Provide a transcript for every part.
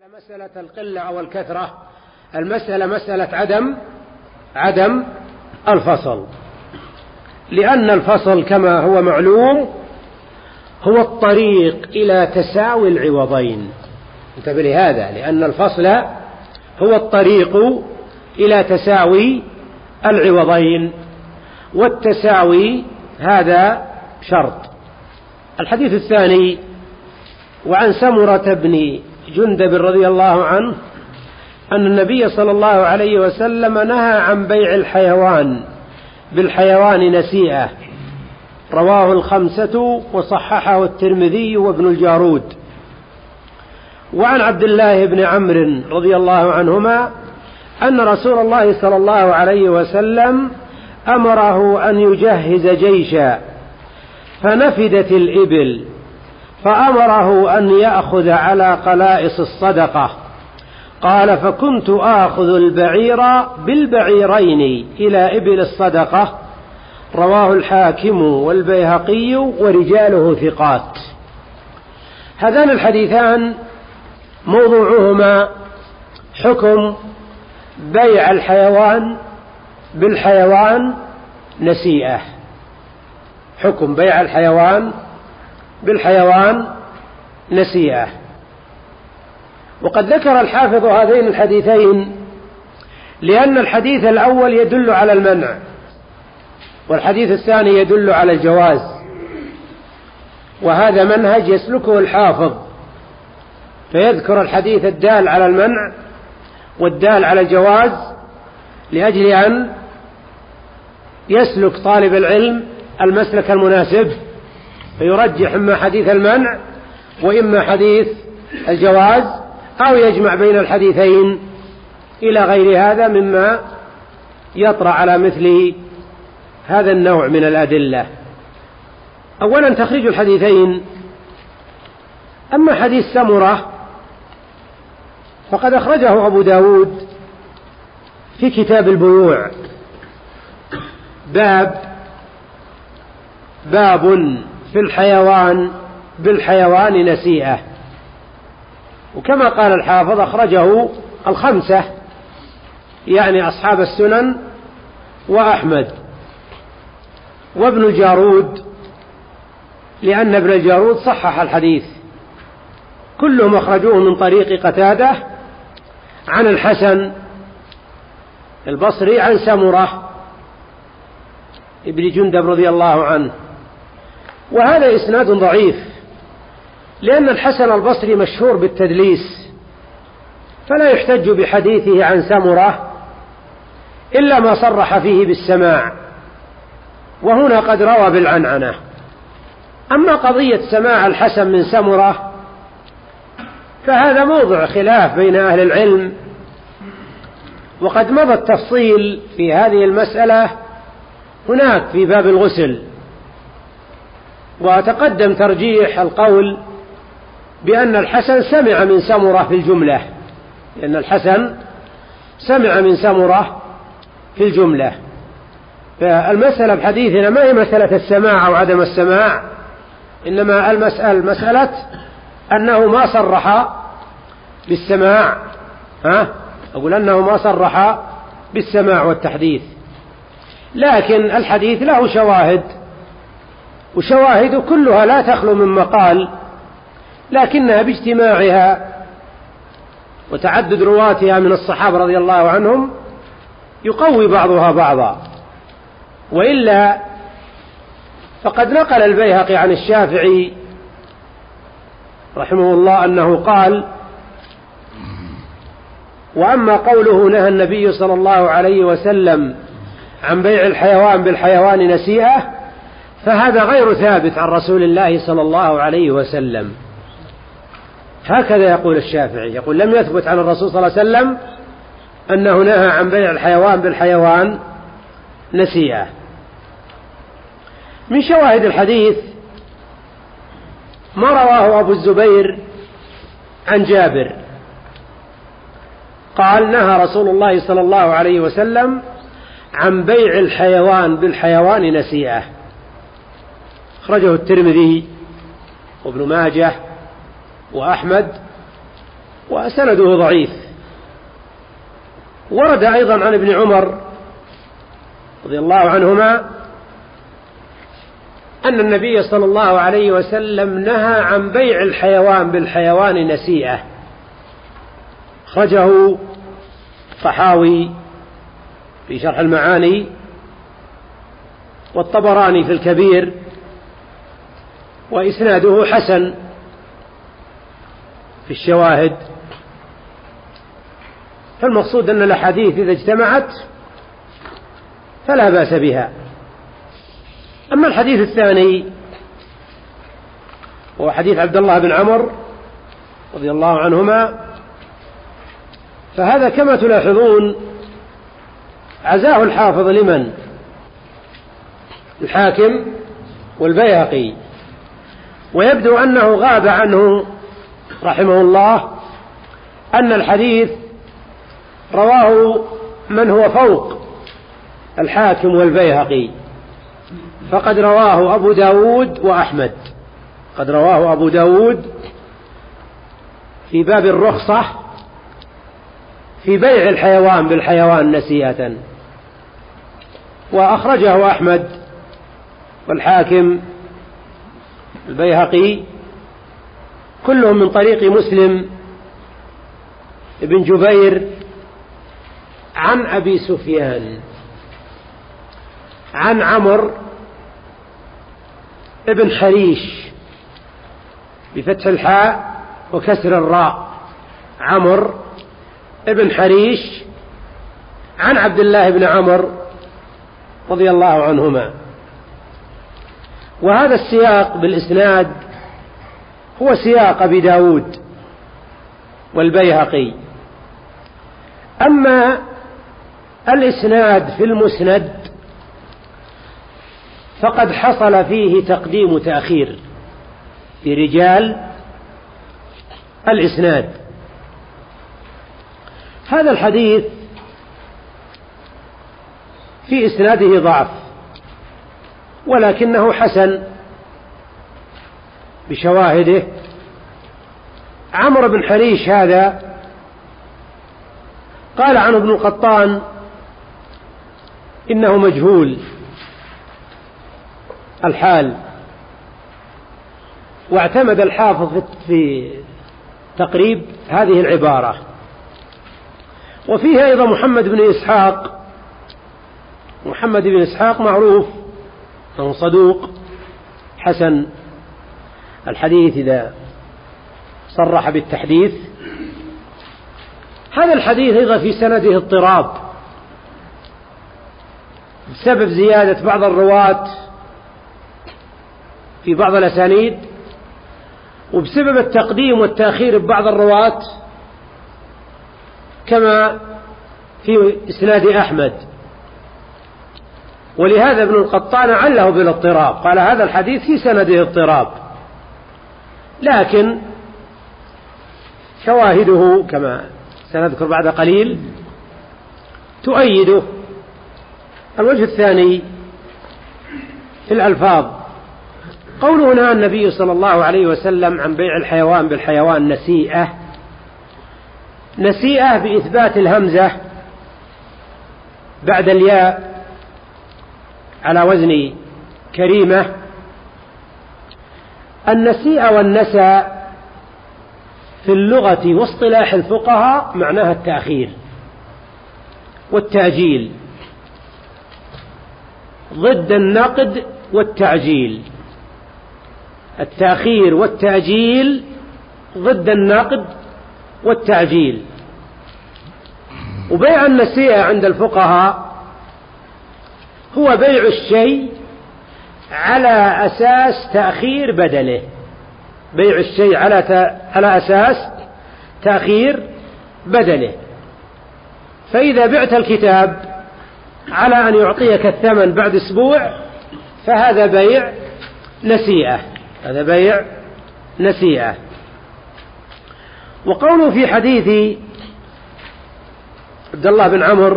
مسألة القلة أو الكثرة، المسألة مسألة عدم الفصل، لأن الفصل كما هو معلوم هو الطريق إلى تساوي العوضين. انتبه لهذا، لأن الفصل هو الطريق إلى تساوي العوضين، والتساوي هذا شرط. الحديث الثاني: وعن سمرة بن جندب رضي الله عنه أن النبي صلى الله عليه وسلم نهى عن بيع الحيوان بالحيوان نسيئة، رواه الخمسة وصححه الترمذي وابن الجارود. وعن عبد الله بن عمرو رضي الله عنهما أن رسول الله صلى الله عليه وسلم أمره أن يجهز جيشا فنفدت الإبل، فأمره أن يأخذ على قلائص الصدقة. قال: فكنت آخذ البعير بالبعيرين إلى إبل الصدقة، رواه الحاكم والبيهقي ورجاله ثقات. هذان الحديثان موضوعهما حكم بيع الحيوان بالحيوان نسيئة، حكم بيع الحيوان بالحيوان نسيئة. وقد ذكر الحافظ هذين الحديثين لأن الحديث الأول يدل على المنع، والحديث الثاني يدل على الجواز، وهذا منهج يسلكه الحافظ، فيذكر الحديث الدال على المنع والدال على الجواز لأجل أن يسلك طالب العلم المسلك المناسب، فيرجح إما حديث المنع وإما حديث الجواز، أو يجمع بين الحديثين إلى غير هذا مما يطرأ على مثل هذا النوع من الأدلة. أولا تخريج الحديثين. أما حديث سمرة فقد أخرجه أبو داود في كتاب البيوع، باب في الحيوان بالحيوان نسيئة، وكما قال الحافظ أخرجه الخمسة، يعني أصحاب السنن وأحمد وابن الجارود، لأن ابن الجارود صحح الحديث. كلهم أخرجوه من طريق قتادة عن الحسن البصري عن سمرة ابن جندب رضي الله عنه، وهذا إسناد ضعيف، لأن الحسن البصري مشهور بالتدليس، فلا يحتج بحديثه عن سمرة إلا ما صرح فيه بالسماع، وهنا قد روى بالعنعنة. أما قضية سماع الحسن من سمرة فهذا موضع خلاف بين أهل العلم، وقد مضى التفصيل في هذه المسألة هناك في باب الغسل، وتقدم ترجيح القول بأن الحسن سمع من سمرة في الجملة، لأن الحسن سمع من سمرة في الجملة. فالمسألة بحديثنا ما هي مسألة السماع أو عدم السماع، إنما المسألة أنه ما صرح بالسماع، أقول أنه ما صرح بالسماع والتحديث، لكن الحديث له شواهد، وشواهد كلها لا تخلو من مقال، لكنها باجتماعها وتعدد رواتها من الصحابة رضي الله عنهم يقوي بعضها بعضا. وإلا فقد نقل البيهقي عن الشافعي رحمه الله أنه قال: وأما قوله نهى النبي صلى الله عليه وسلم عن بيع الحيوان بالحيوان نسيئة، فهذا غير ثابت عن رسول الله صلى الله عليه وسلم. هكذا يقول الشافعي، يقول: لم يثبت عن الرسول صلى الله عليه وسلم أنه نهى عن بيع الحيوان بالحيوان نسيئة. من شواهد الحديث ما رواه أبو الزبير عن جابر قال: نهى رسول الله صلى الله عليه وسلم عن بيع الحيوان بالحيوان نسيئة، أخرجه الترمذي وابن ماجه وأحمد وسنده ضعيف. ورد أيضا عن ابن عمر رضي الله عنهما أن النبي صلى الله عليه وسلم نهى عن بيع الحيوان بالحيوان نسيئة، أخرجه الطحاوي في شرح المعاني والطبراني في الكبير، وإسناده حسن في الشواهد. فالمقصود أن الأحاديث إذا اجتمعت فلا بأس بها. أما الحديث الثاني هو حديث عبد الله بن عمرو رضي الله عنهما، فهذا كما تلاحظون عزاه الحافظ لمن؟ الحاكم والبيهقي، ويبدو أنه غاب عنه رحمه الله أن الحديث رواه من هو فوق الحاكم والبيهقي، فقد رواه أبو داود وأحمد. قد رواه أبو داود في باب الرخصة في بيع الحيوان بالحيوان نسيئة، وأخرجه أحمد والحاكم البيهقي كلهم من طريق مسلم بن جبير عن أبي سفيان عن عمرو ابن حريش بفتح الحاء وكسر الراء، عمرو ابن حريش عن عبد الله بن عمرو رضي الله عنهما. وهذا السياق بالإسناد هو سياق أبي داود والبيهقي. أما الإسناد في المسند فقد حصل فيه تقديم وتأخير في رجال الإسناد. هذا الحديث في إسناده ضعف، ولكنه حسن بشواهده. عمرو بن حريش هذا قال عنه ابن القطان إنه مجهول الحال، واعتمد الحافظ في تقريب هذه العبارة. وفيه أيضا محمد بن إسحاق. محمد بن إسحاق معروف أنه صدوق حسن الحديث إذا صرح بالتحديث. هذا الحديث أيضا في سنده اضطراب بسبب زيادة بعض الرواة في بعض الأسانيد، وبسبب التقديم والتأخير ببعض الرواة كما في إسناد أحمد. ولهذا ابن القطان عله بالاضطراب، قال هذا الحديث في سنده اضطراب، لكن شواهده كما سنذكر بعد قليل تؤيده. الوجه الثاني في الألفاظ، قوله نهى النبي صلى الله عليه وسلم عن بيع الحيوان بالحيوان نسيئة. نسيئة بإثبات الهمزة بعد الياء على وزن كريمة. النسيئة والنسى في اللغة واصطلاح الفقهاء معناها التأخير والتأجيل، ضد النقد والتعجيل. التأخير والتأجيل ضد النقد والتعجيل. وبيع النسيئة عند الفقهاء هو بيع الشيء على أساس تأخير بدله. بيع الشيء على أساس تأخير بدله. فإذا بعت الكتاب على أن يعطيك الثمن بعد أسبوع فهذا بيع نسيئة. هذا بيع نسيئة. وقوله في حديث عبد الله بن عمرو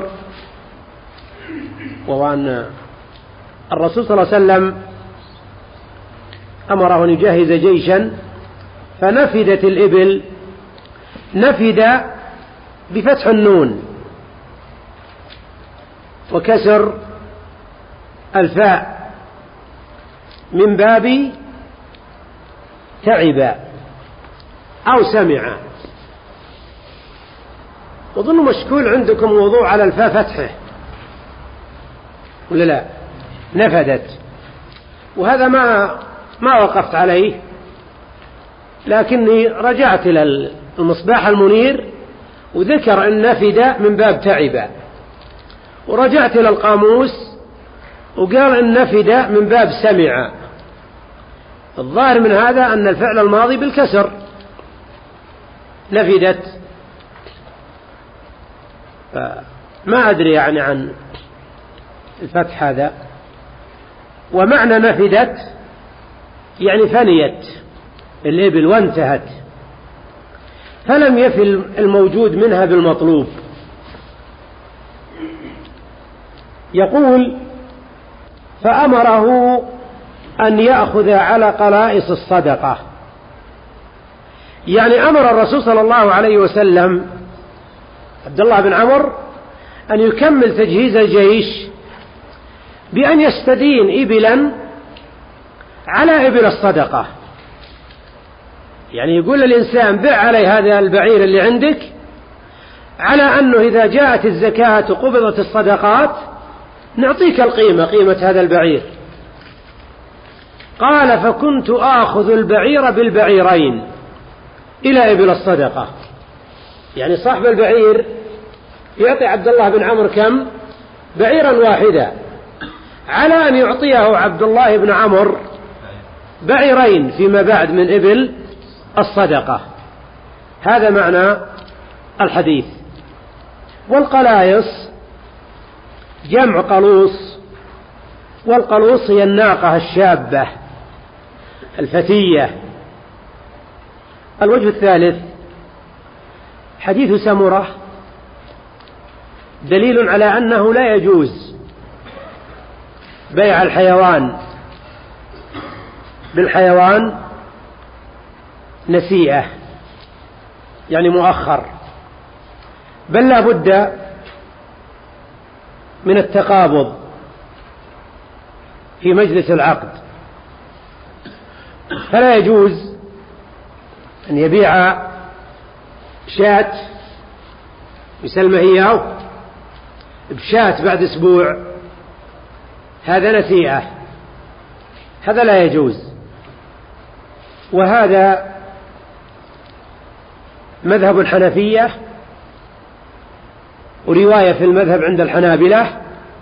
وهو أن الرسول صلى الله عليه وسلم أمره أن يجهز جيشا فنفدت الإبل نفد بفتح النون وكسر الفاء من باب تعب أو سمع. أظن مشكول عندكم وضوع على الفاء فتحه ولا لا؟ نفدت، وهذا ما وقفت عليه، لكني رجعت إلى المصباح المنير وذكر أن نفد من باب تعب، ورجعت إلى القاموس وقال أن نفد من باب سمع. الظاهر من هذا أن الفعل الماضي بالكسر، نفدت، ما أدري يعني عن الفتح هذا. ومعنى نفدت يعني فنيت الإبل وانتهت، فلم يفل الموجود منها بالمطلوب. يقول فأمره أن يأخذ على قلائص الصدقة، يعني أمر الرسول صلى الله عليه وسلم عبد الله بن عمرو أن يكمل تجهيز الجيش بأن يستدين إبلا على إبل الصدقة. يعني يقول للإنسان بع علي هذا البعير اللي عندك على أنه إذا جاءت الزكاة وقبضت الصدقات نعطيك قيمة هذا البعير. قال فكنت آخذ البعير بالبعيرين إلى إبل الصدقة، يعني صاحب البعير يعطي عبد الله بن عمرو كم؟ بعيرا واحدا، على أن يعطيه عبد الله بن عمرو بعيرين فيما بعد من إبل الصدقة. هذا معنى الحديث. والقلايص جمع قلوص، والقلوص هي الناقة الشابة الفتية. الوجه الثالث حديث سمرة دليل على أنه لا يجوز بيع الحيوان بالحيوان نسيئة، يعني مؤخر، بل لا بد من التقابض في مجلس العقد. فلا يجوز أن يبيع شاة يسلمه إياه بشاة بعد أسبوع، هذا نسيئة، هذا لا يجوز. وهذا مذهب الحنفية ورواية في المذهب عند الحنابلة،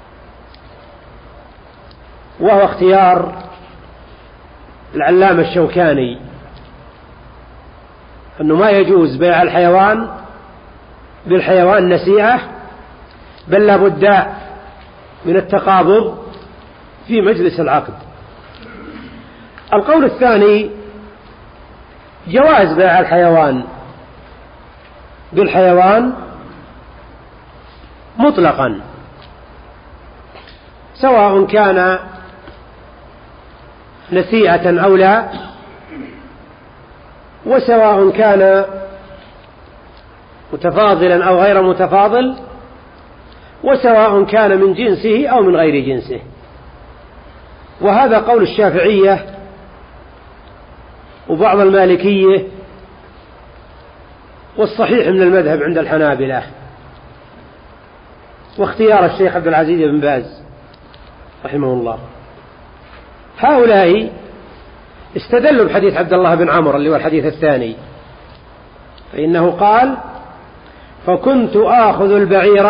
وهو اختيار العلامة الشوكاني أنه ما يجوز بيع الحيوان بالحيوان نسيئة، بل لا بد من التقابض في مجلس العقد. القول الثاني جواز بيع الحيوان بالحيوان مطلقا، سواء كان نسيئة أو لا، وسواء كان متفاضلا أو غير متفاضل، وسواء كان من جنسه أو من غير جنسه. وهذا قول الشافعية وبعض المالكية، والصحيح من المذهب عند الحنابلة، واختيار الشيخ عبد العزيز بن باز رحمه الله. هؤلاء استدلوا بحديث عبد الله بن عمرو اللي هو الحديث الثاني، فإنه قال فكنت آخذ البعير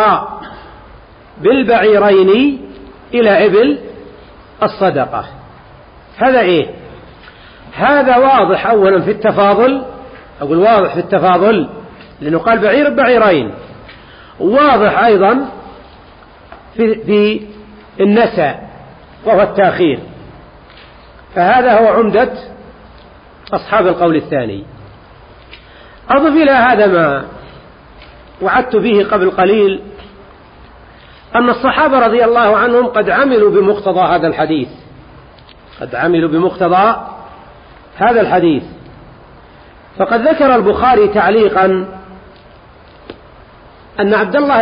بالبعيرين إلى إبل الصدقة. هذا إيه؟ هذا واضح أولا في التفاضل، أقول واضح في التفاضل لأنه قال بعير ببعيرين، واضح أيضا في النسى وهو التأخير. فهذا هو عمدة أصحاب القول الثاني. أضف إلى هذا ما وعدت به قبل قليل، أن الصحابة رضي الله عنهم قد عملوا بمقتضى هذا الحديث، قد عملوا بمقتضى هذا الحديث. فقد ذكر البخاري تعليقا أن عبد الله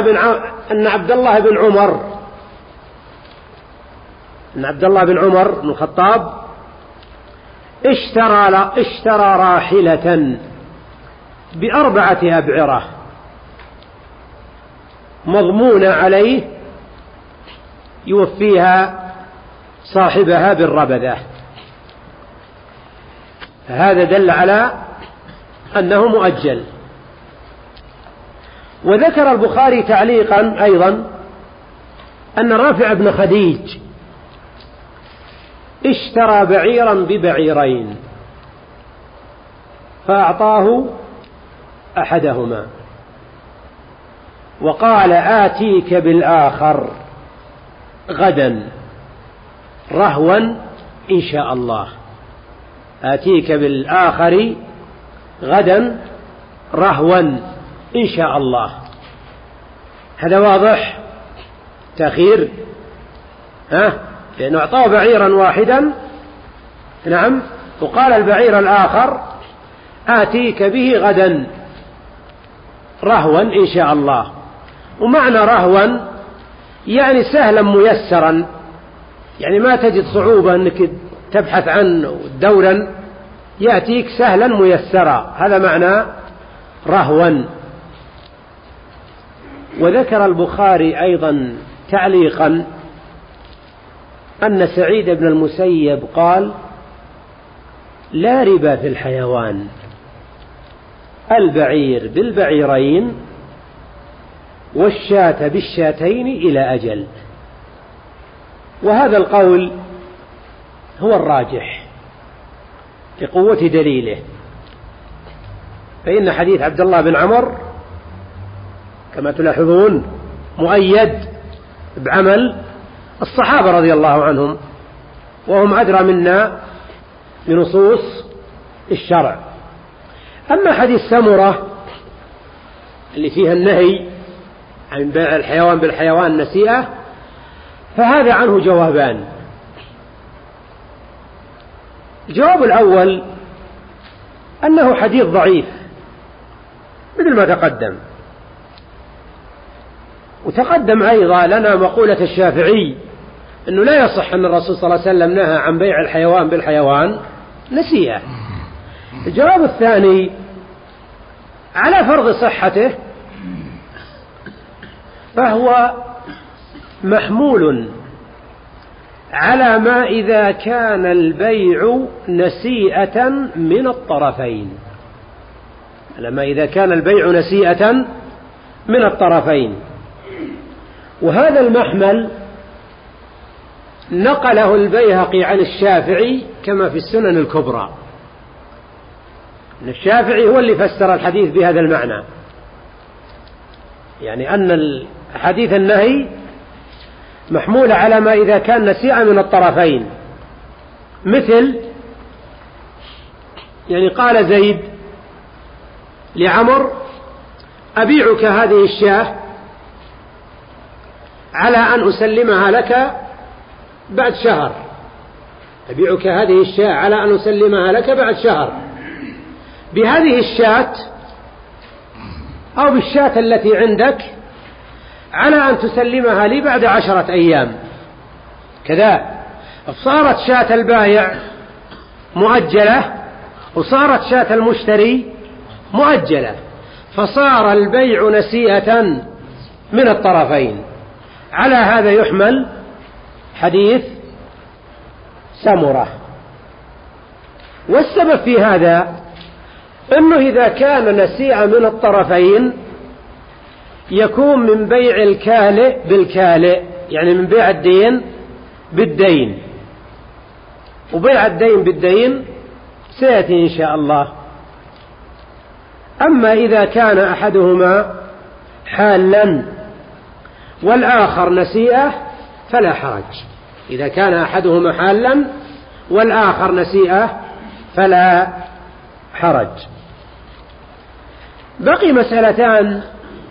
بن عمر بن الخطاب اشترى راحلة ب4 أبعرة مضمونة عليه يوفيها صاحبها بالربذة. هذا دل على أنه مؤجل. وذكر البخاري تعليقا أيضا أن رافع بن خديج اشترى بعيرا ب2 فأعطاه أحدهما وقال آتيك بالآخر غدا رهوا إن شاء الله. آتيك بالآخر غدا رهوا إن شاء الله. هذا واضح تأخير، لأنه أعطاه بعيرا واحدا، نعم، وقال البعير الآخر آتيك به غدا رهوا إن شاء الله. ومعنى رهوا يعني سهلا ميسرا، يعني ما تجد صعوبة أنك تبحث عنه دورا، يأتيك سهلا ميسرا، هذا معنى رهوا. وذكر البخاري أيضا تعليقا أن سعيد بن المسيب قال لا ربا في الحيوان، البعير بالبعيرين والشاة بالشاتين إلى أجل. وهذا القول هو الراجح لقوة دليله، فإن حديث عبد الله بن عمر كما تلاحظون مؤيد بعمل الصحابة رضي الله عنهم، وهم أدرى منا بنصوص الشرع. أما حديث سمرة اللي فيها النهي عن بيع الحيوان بالحيوان نسيئة، فهذا عنه جوابان. الجواب الأول أنه حديث ضعيف مثل ما تقدم، وتقدم أيضا لنا مقولة الشافعي أنه لا يصح أن الرسول صلى الله عليه وسلم نهى عن بيع الحيوان بالحيوان نسيئة. الجواب الثاني على فرض صحته فهو محمول على ما إذا كان البيع نسيئة من الطرفين، على ما إذا كان البيع نسيئة من الطرفين. وهذا المحمل نقله البيهقي عن الشافعي كما في السنن الكبرى. الشافعي هو اللي فسر الحديث بهذا المعنى، يعني أن حديث النهي محمول على ما إذا كان نسيئا من الطرفين، مثل يعني قال زيد لعمر أبيعك هذه الشاة على أن أسلمها لك بعد شهر، أبيعك هذه الشاة على أن أسلمها لك بعد شهر بهذه الشاة أو بالشاة التي عندك على أن تسلمها لي بعد 10 أيام كذا. فصارت شاة البائع مؤجلة وصارت شاة المشتري مؤجلة، فصار البيع نسيئة من الطرفين. على هذا يحمل حديث سمرة. والسبب في هذا أنه إذا كان نسيئا من الطرفين يكون من بيع الكالئ بالكالئ، يعني من بيع الدين بالدين، وبيع الدين بالدين سيأتي إن شاء الله. أما إذا كان أحدهما حالا والآخر نسيئة فلا حرج. إذا كان أحدهما حالا والآخر نسيئة فلا حرج. بقي مسألتان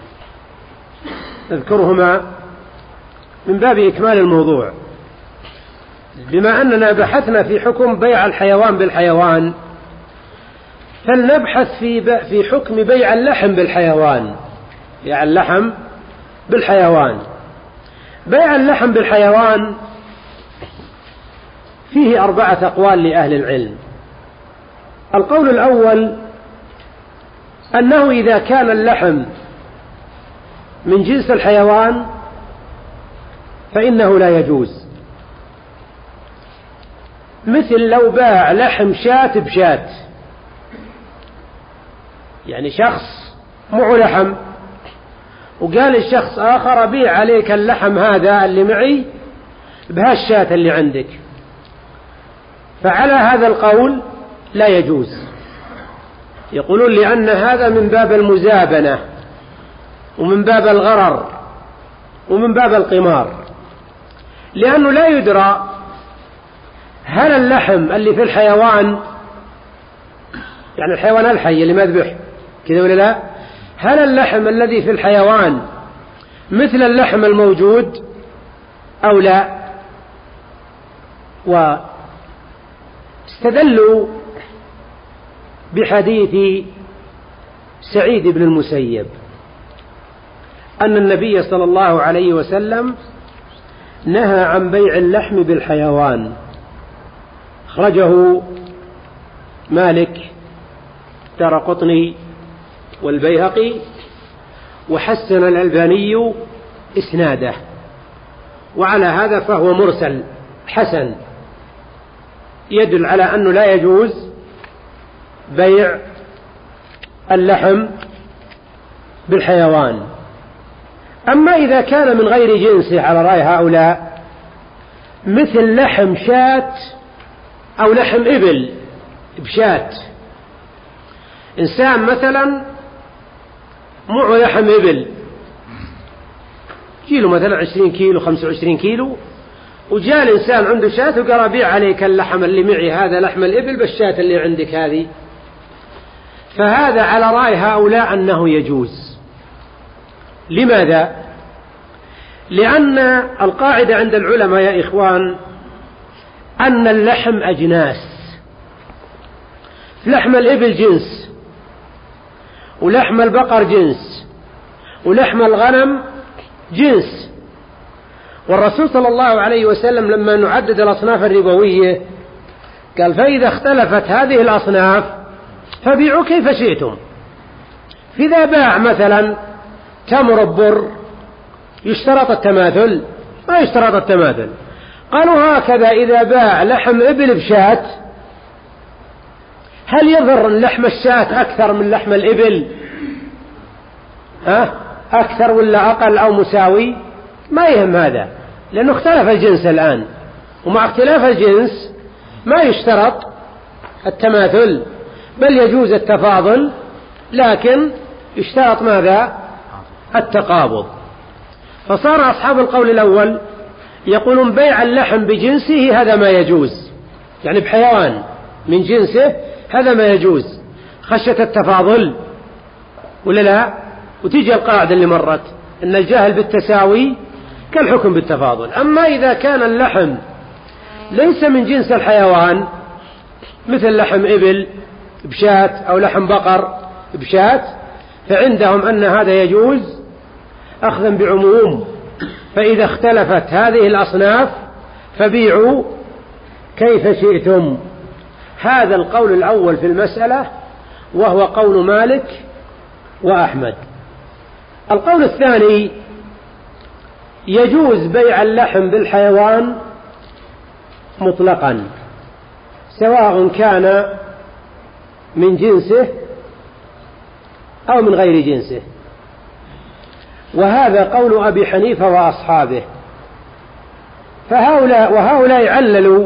نذكرهما من باب إكمال الموضوع. بما أننا بحثنا في حكم بيع الحيوان بالحيوان، فلنبحث في حكم بيع اللحم بالحيوان. بيع اللحم بالحيوان. بيع اللحم بالحيوان فيه 4 أقوال لأهل العلم. القول الأول أنه إذا كان اللحم من جنس الحيوان فإنه لا يجوز، مثل لو باع لحم شاة بشاة، يعني شخص معه لحم وقال الشخص آخر أبيع عليك اللحم هذا اللي معي بهالشاة اللي عندك، فعلى هذا القول لا يجوز. يقولون لأن هذا من باب المزابنة ومن باب الغرر ومن باب القمار، لأنه لا يدرى هل اللحم اللي في الحيوان، يعني الحيوان الحي اللي مذبح كذا ولا لا، هل اللحم الذي في الحيوان مثل اللحم الموجود أو لا. واستدلوا بحديث سعيد بن المسيب أن النبي صلى الله عليه وسلم نهى عن بيع اللحم بالحيوان، أخرجه مالك الدارقطني والبيهقي، وحسن الألباني إسناده، وعلى هذا فهو مرسل حسن يدل على أنه لا يجوز بيع اللحم بالحيوان. أما إذا كان من غير جنسه على رأي هؤلاء، مثل لحم شاة أو لحم إبل بشاة، إنسان مثلا معه لحم إبل كيلو، مثلا 20 كيلو 25 كيلو، وجاء الإنسان عنده شاة وقال أبيع عليك اللحم اللي معي هذا لحم الإبل بالشاة اللي عندك هذه، فهذا على رأي هؤلاء أنه يجوز. لماذا؟ لأن القاعدة عند العلماء يا إخوان أن اللحم أجناس، لحم الإبل جنس، ولحم البقر جنس، ولحم الغنم جنس. والرسول صلى الله عليه وسلم لما نعدد الأصناف الربوية قال فإذا اختلفت هذه الأصناف فبيعوا كيف شئتم. فإذا باع مثلا تمر ببر يشترط التماثل؟ ما يشترط التماثل. قالوا هكذا إذا باع لحم إبل بشاة، هل يضر لحم الشاة أكثر من لحم الإبل؟ أكثر ولا أقل أو مساوي؟ ما يهم هذا، لأنه اختلف الجنس الآن، ومع اختلاف الجنس ما يشترط التماثل، بل يجوز التفاضل، لكن يشترط ماذا؟ التقابض. فصار أصحاب القول الأول يقولون بيع اللحم بجنسه هذا ما يجوز، يعني بحيوان من جنسه هذا ما يجوز خشية التفاضل، ولا لا؟ وتيجي القاعدة اللي مرت أن الجاهل بالتساوي كالحكم بالتفاضل. أما إذا كان اللحم ليس من جنس الحيوان، مثل لحم إبل بشاة أو لحم بقر بشاة، فعندهم أن هذا يجوز أخذا بعموم، فإذا اختلفت هذه الأصناف فبيعوا كيف شئتم. هذا القول الأول في المسألة، وهو قول مالك وأحمد. القول الثاني يجوز بيع اللحم بالحيوان مطلقا، سواء كان من جنسه أو من غير جنسه، وهذا قول أبي حنيفة وأصحابه. وهؤلاء عللوا،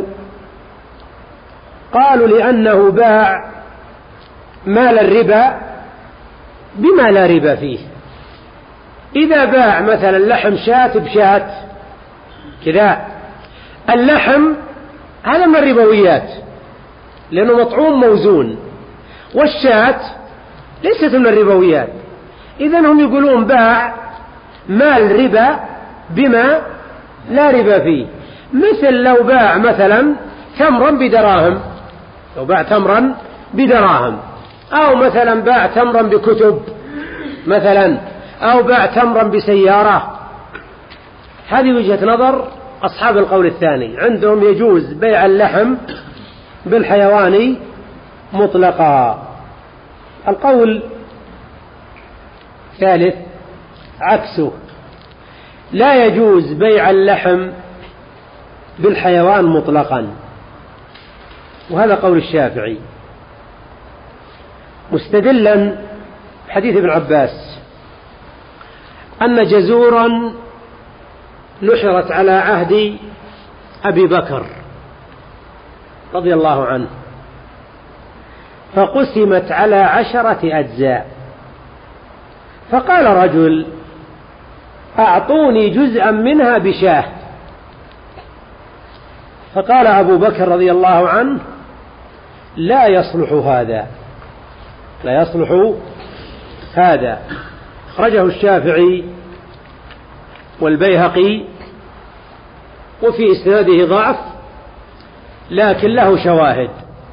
قالوا لأنه باع مال الربا بما لا ربا فيه. إذا باع مثلا لحم شاة بشاة كذا، اللحم هذا من الربويات لأنه مطعوم موزون، والشاة ليست من الربويات. إذن هم يقولون باع مال ربا بما لا ربا فيه، مثل لو باع مثلا تمرا بدراهم، لو باع تمرا بدراهم، أو مثلا باع تمرا بكتب مثلا، أو باع تمرا بسيارة. هذه وجهة نظر أصحاب القول الثاني، عندهم يجوز بيع اللحم بالحيوان مطلقا. القول الثالث عكسه، لا يجوز بيع اللحم بالحيوان مطلقا، وهذا قول الشافعي، مستدلا بحديث ابن عباس أن جزورا نحرت على عهد أبي بكر رضي الله عنه، فقسمت على 10 أجزاء، فقال رجل: أعطوني جزءا منها بشاه. فقال أبو بكر رضي الله عنه: لا يصلح هذا، لا يصلح هذا. أخرجه الشافعي والبيهقي، وفي إسناده ضعف لكن له شواهد.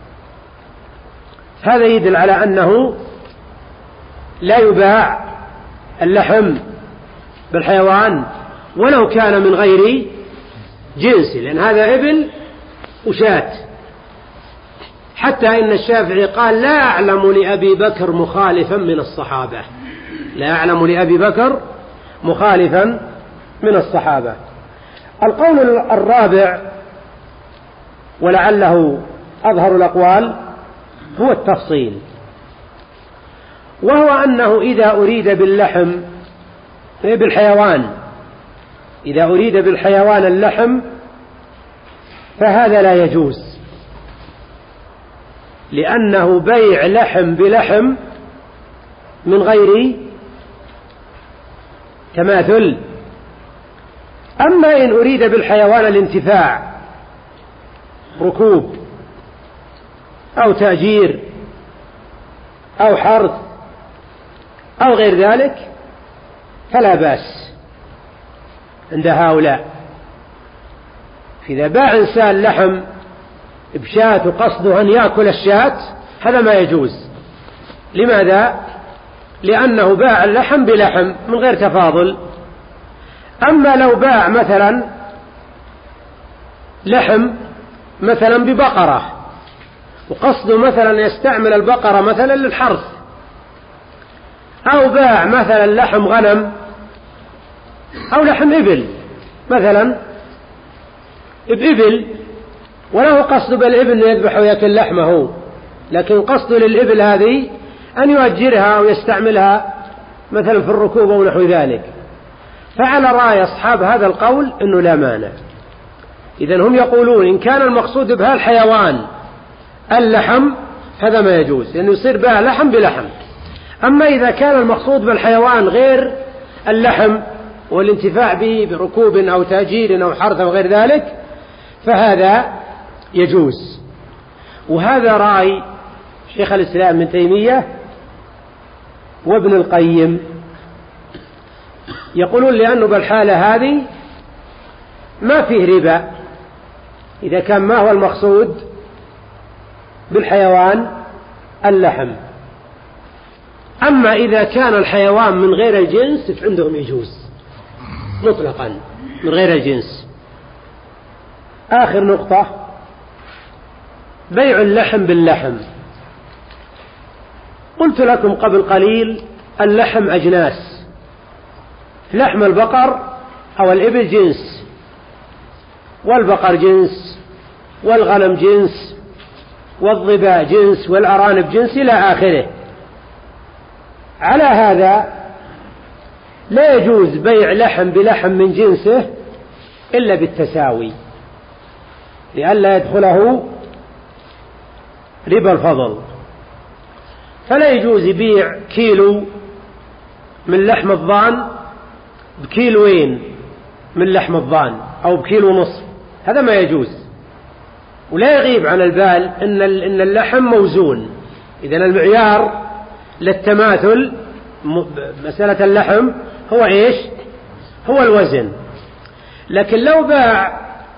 هذا يدل على أنه لا يباع اللحم بالحيوان ولو كان من غير جنس، لأن هذا إبل وشاة. حتى إن الشافعي قال: لا أعلم لأبي بكر مخالفا من الصحابة، لا أعلم لأبي بكر مخالفا من الصحابة. القول الرابع ولعله أظهر الأقوال هو التفصيل، وهو أنه إذا أريد باللحم بالحيوان، إذا أريد بالحيوان اللحم فهذا لا يجوز، لأنه بيع لحم بلحم من غير تماثل. أما إن أريد بالحيوان الانتفاع، ركوب أو تأجير أو حرث أو غير ذلك، فلا بأس عند هؤلاء. إذا باع إنسان لحم بشاة وقصده أن يأكل الشاة، هذا ما يجوز. لماذا؟ لأنه باع اللحم بلحم من غير تفاضل. أما لو باع مثلا لحم مثلا ببقرة، وقصده مثلا يستعمل البقرة مثلا للحرث، أو باع مثلا لحم غنم أو لحم إبل مثلا بإبل، وله قصد بالإبل يذبح ويأكل لحمه، لكن قصده للإبل هذه أن يؤجرها أو يستعملها مثلا في الركوب أو نحو ذلك، فعلى رأي أصحاب هذا القول أنه لا مانع. إذن هم يقولون إن كان المقصود بها الحيوان اللحم هذا ما يجوز، لأنه يصير باع لحم بلحم. أما إذا كان المقصود بالحيوان غير اللحم والانتفاع به بركوب أو تأجير أو حرث أو غير ذلك، فهذا يجوز. وهذا رأي شيخ الإسلام ابن تيمية وابن القيم، يقولون لأنه بالحالة هذه ما فيه ربا، إذا كان ما هو المقصود بالحيوان اللحم. أما إذا كان الحيوان من غير الجنس فعندهم يجوز مطلقا من غير الجنس. آخر نقطة، بيع اللحم باللحم. قلت لكم قبل قليل اللحم أجناس، لحم البقر أو الإبل جنس، والبقر جنس، والغنم جنس، والظباء جنس، والأرانب جنس إلى آخره. على هذا لا يجوز بيع لحم بلحم من جنسه إلا بالتساوي، لئلا يدخله ربا الفضل. فلا يجوز يبيع كيلو من لحم الضان بكيلوين من لحم الضان أو بكيلو ونصف، هذا ما يجوز. ولا يغيب عن البال إن اللحم موزون، إذن المعيار للتماثل مسألة اللحم هو إيش؟ هو الوزن. لكن لو باع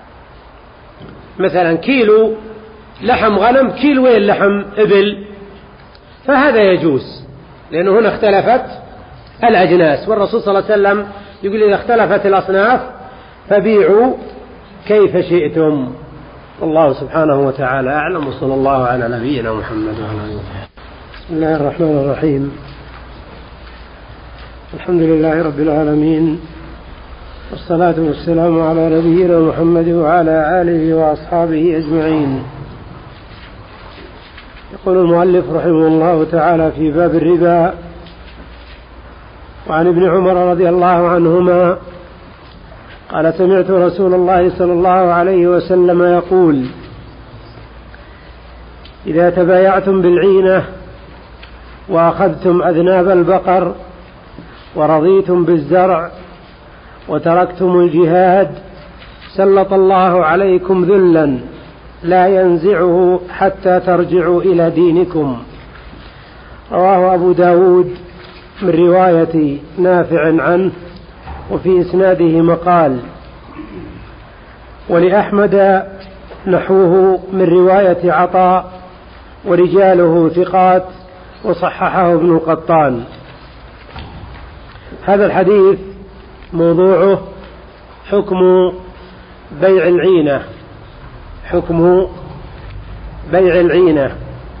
مثلا كيلو لحم غنم كيلوين لحم إبل فهذا يجوز، لأنه هنا اختلفت الأجناس. والرسول صلى الله عليه وسلم يقول إذا اختلفت الأصناف فبيعوا كيف شئتم. الله سبحانه وتعالى أعلم، وصلى الله على نبينا محمد وعلى آله وصحبه. بسم الله الرحمن الرحيم. الحمد لله رب العالمين، والصلاة والسلام على نبينا محمد وعلى آله وأصحابه أجمعين. يقول المؤلف رحمه الله تعالى في باب الربا: وعن ابن عمر رضي الله عنهما قال: سمعت رسول الله صلى الله عليه وسلم يقول: إذا تبايعتم بالعينة وأخذتم أذناب البقر ورضيتم بالزرع وتركتم الجهاد سلط الله عليكم ذلا لا ينزعه حتى ترجعوا إلى دينكم. رواه أبو داود من رواية نافع عنه، وفي إسناده مقال، ولأحمد نحوه من رواية عطاء ورجاله ثقات، وصححه ابن القطان. هذا الحديث موضوعه حكم بيع العينة، حكم بيع العينة،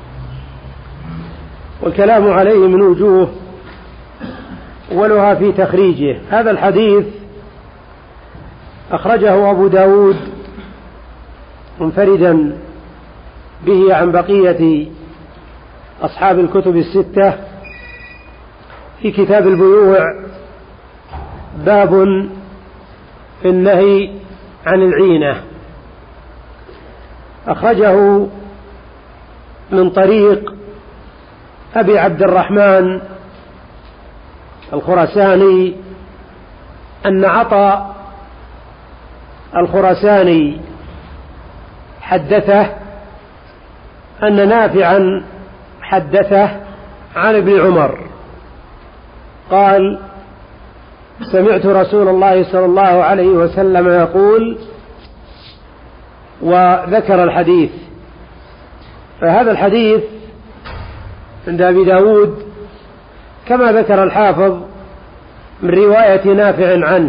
والكلام عليه من وجوه، أولها في تخريجه. هذا الحديث أخرجه أبو داود منفردا به عن بقية أصحاب الكتب الستة في كتاب البيوع، باب في النهي عن العينة. أخرجه من طريق أبي عبد الرحمن الخراساني أن عطاء الخراساني حدثه أن نافعا حدثه عن ابن عمر قال: سمعت رسول الله صلى الله عليه وسلم يقول، وذكر الحديث. فهذا الحديث عند أبي داود كما ذكر الحافظ من رواية نافع عنه،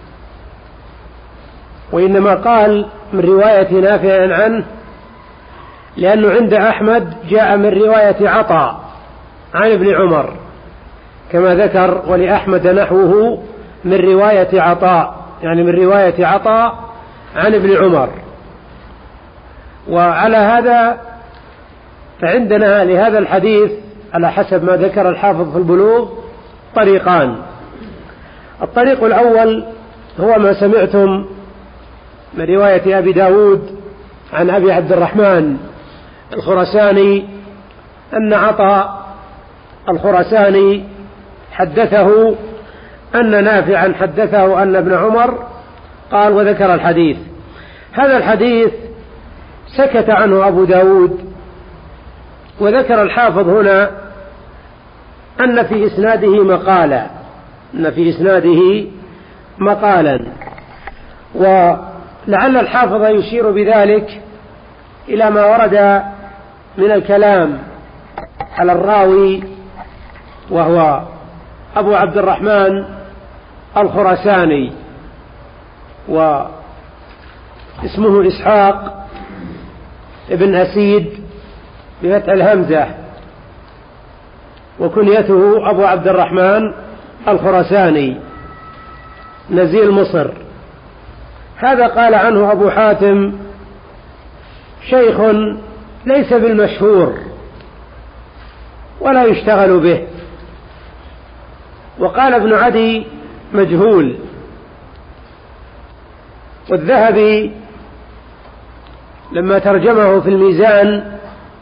وإنما قال من رواية نافع عنه لأنه عند أحمد جاء من رواية عطاء عن ابن عمر كما ذكر، ولأحمد نحوه من رواية عطاء، يعني من رواية عطاء عن ابن عمر. وعلى هذا فعندنا لهذا الحديث على حسب ما ذكر الحافظ في البلوغ طريقان. الطريق الأول هو ما سمعتم من رواية أبي داود عن أبي عبد الرحمن الخراساني أن عطاء الخراساني حدثه أن نافعا حدثه أن ابن عمر قال، وذكر الحديث. هذا الحديث سكت عنه أبو داود، وذكر الحافظ هنا أن في إسناده مقالا، أن في إسناده مقالا، ولعل الحافظ يشير بذلك إلى ما ورد من الكلام على الراوي وهو أبو عبد الرحمن الخراساني، واسمه إسحاق ابن أسيد بفتح الهمزة، وكنيته أبو عبد الرحمن الخراساني نزيل مصر. هذا قال عنه أبو حاتم: شيخ ليس بالمشهور ولا يشتغل به. وقال ابن عدي: مجهول. والذهبي لما ترجمه في الميزان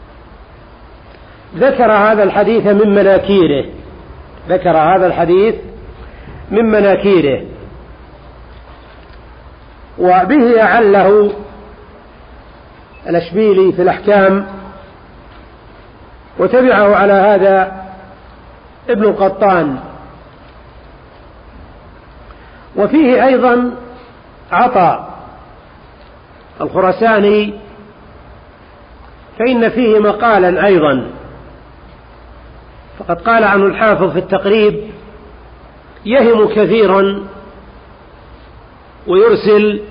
ذكر هذا الحديث من مناكيره، ذكر هذا الحديث من مناكيره، وبه أعله الأشبيلي في الأحكام، وتبعه على هذا ابن القطان. وفيه أيضا عطاء الخراساني، فإن فيه مقالا أيضا، فقد قال عنه الحافظ في التقريب يهم كثيرا ويرسل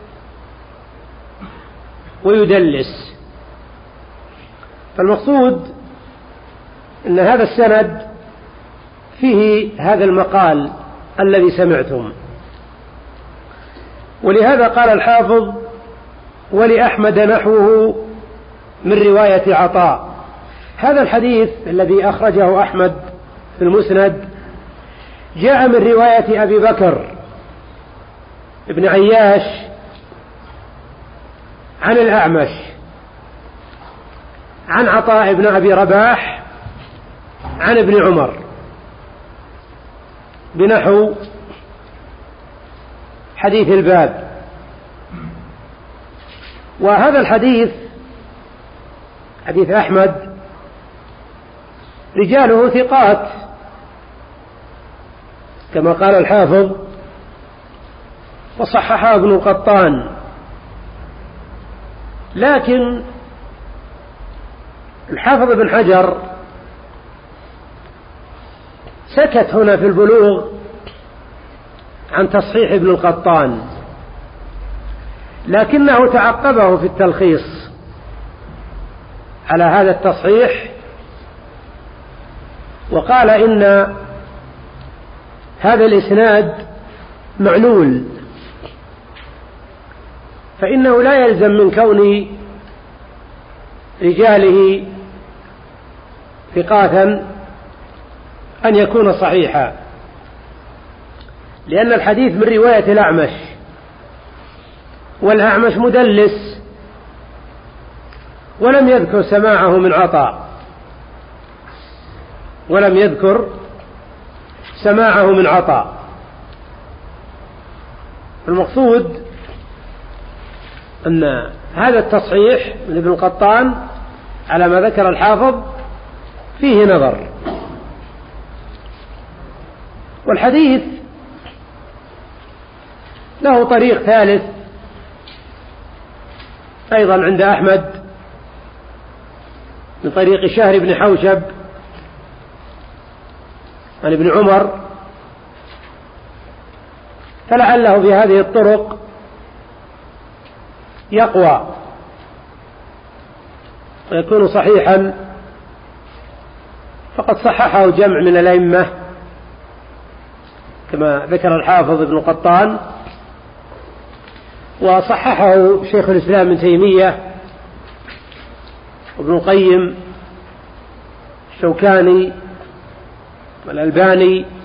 ويدلس. فالمقصود أن هذا السند فيه هذا المقال الذي سمعتم. ولهذا قال الحافظ: ولأحمد نحوه من رواية عطاء. هذا الحديث الذي أخرجه أحمد في المسند جاء من رواية أبي بكر ابن عياش عن الأعمش عن عطاء بن أبي رباح عن ابن عمر بنحو حديث الباب. وهذا الحديث حديث أحمد رجاله ثقات كما قال الحافظ، وصححه ابن القطان. لكن الحافظ ابن حجر سكت هنا في البلوغ عن تصحيح ابن القطان، لكنه تعقبه في التلخيص على هذا التصحيح وقال إن هذا الإسناد معلول، فإنه لا يلزم من كون رجاله ثقاتا أن يكون صحيحا، لأن الحديث من رواية الأعمش، والأعمش مدلس ولم يذكر سماعه من عطاء، ولم يذكر سماعه من عطاء. المقصود أن هذا التصحيح من ابن القطان على ما ذكر الحافظ فيه نظر. والحديث له طريق ثالث أيضا عند أحمد من طريق شهر بن حوشب عن ابن عمر، فلعله بهذه الطرق يقوى ويكون صحيحا، فقد صححه جمع من الأئمة كما ذكر الحافظ ابن القطان، وصححه شيخ الإسلام ابن تيمية وابن القيم الشوكاني والألباني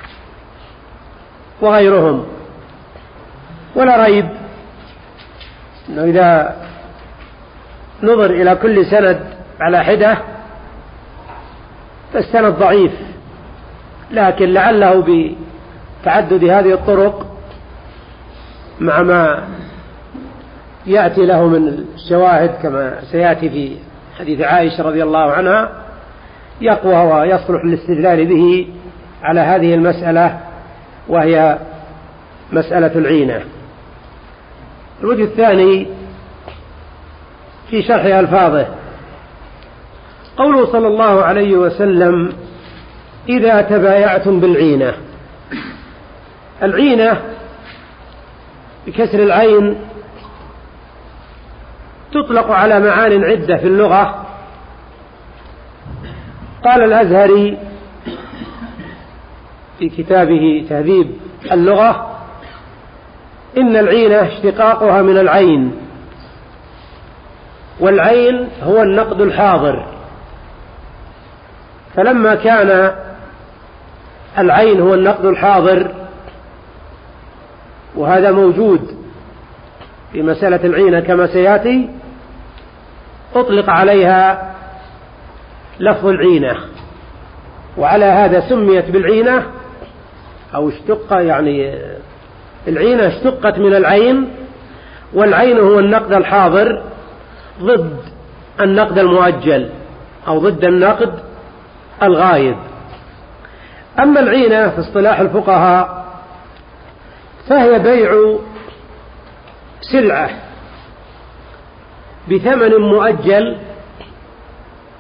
وغيرهم. ولا ريب أنه إذا نظر إلى كل سند على حدة فالسند ضعيف، لكن لعله بتعدد هذه الطرق مع ما يأتي له من الشواهد كما سيأتي في حديث عائشة رضي الله عنها يقوى ويصلح للاستدلال به على هذه المسألة، وهي مسألة العينة. الوجه الثاني في شرح ألفاظه قوله صلى الله عليه وسلم: إذا تبايعتم بالعينة. العينة بكسر العين تطلق على معان عدة في اللغة. قال الأزهري في كتابه تهذيب اللغة: إن العينة اشتقاقها من العين، والعين هو النقد الحاضر، فلما كان العين هو النقد الحاضر وهذا موجود في مسألة العينة كما سيأتي، أطلق عليها لفظ العينة، وعلى هذا سميت بالعينة أو اشتق، يعني العينة اشتقت من العين، والعين هو النقد الحاضر ضد النقد المؤجل أو ضد النقد الغايب. أما العينة في اصطلاح الفقهاء فهي بيع سلعة بثمن مؤجل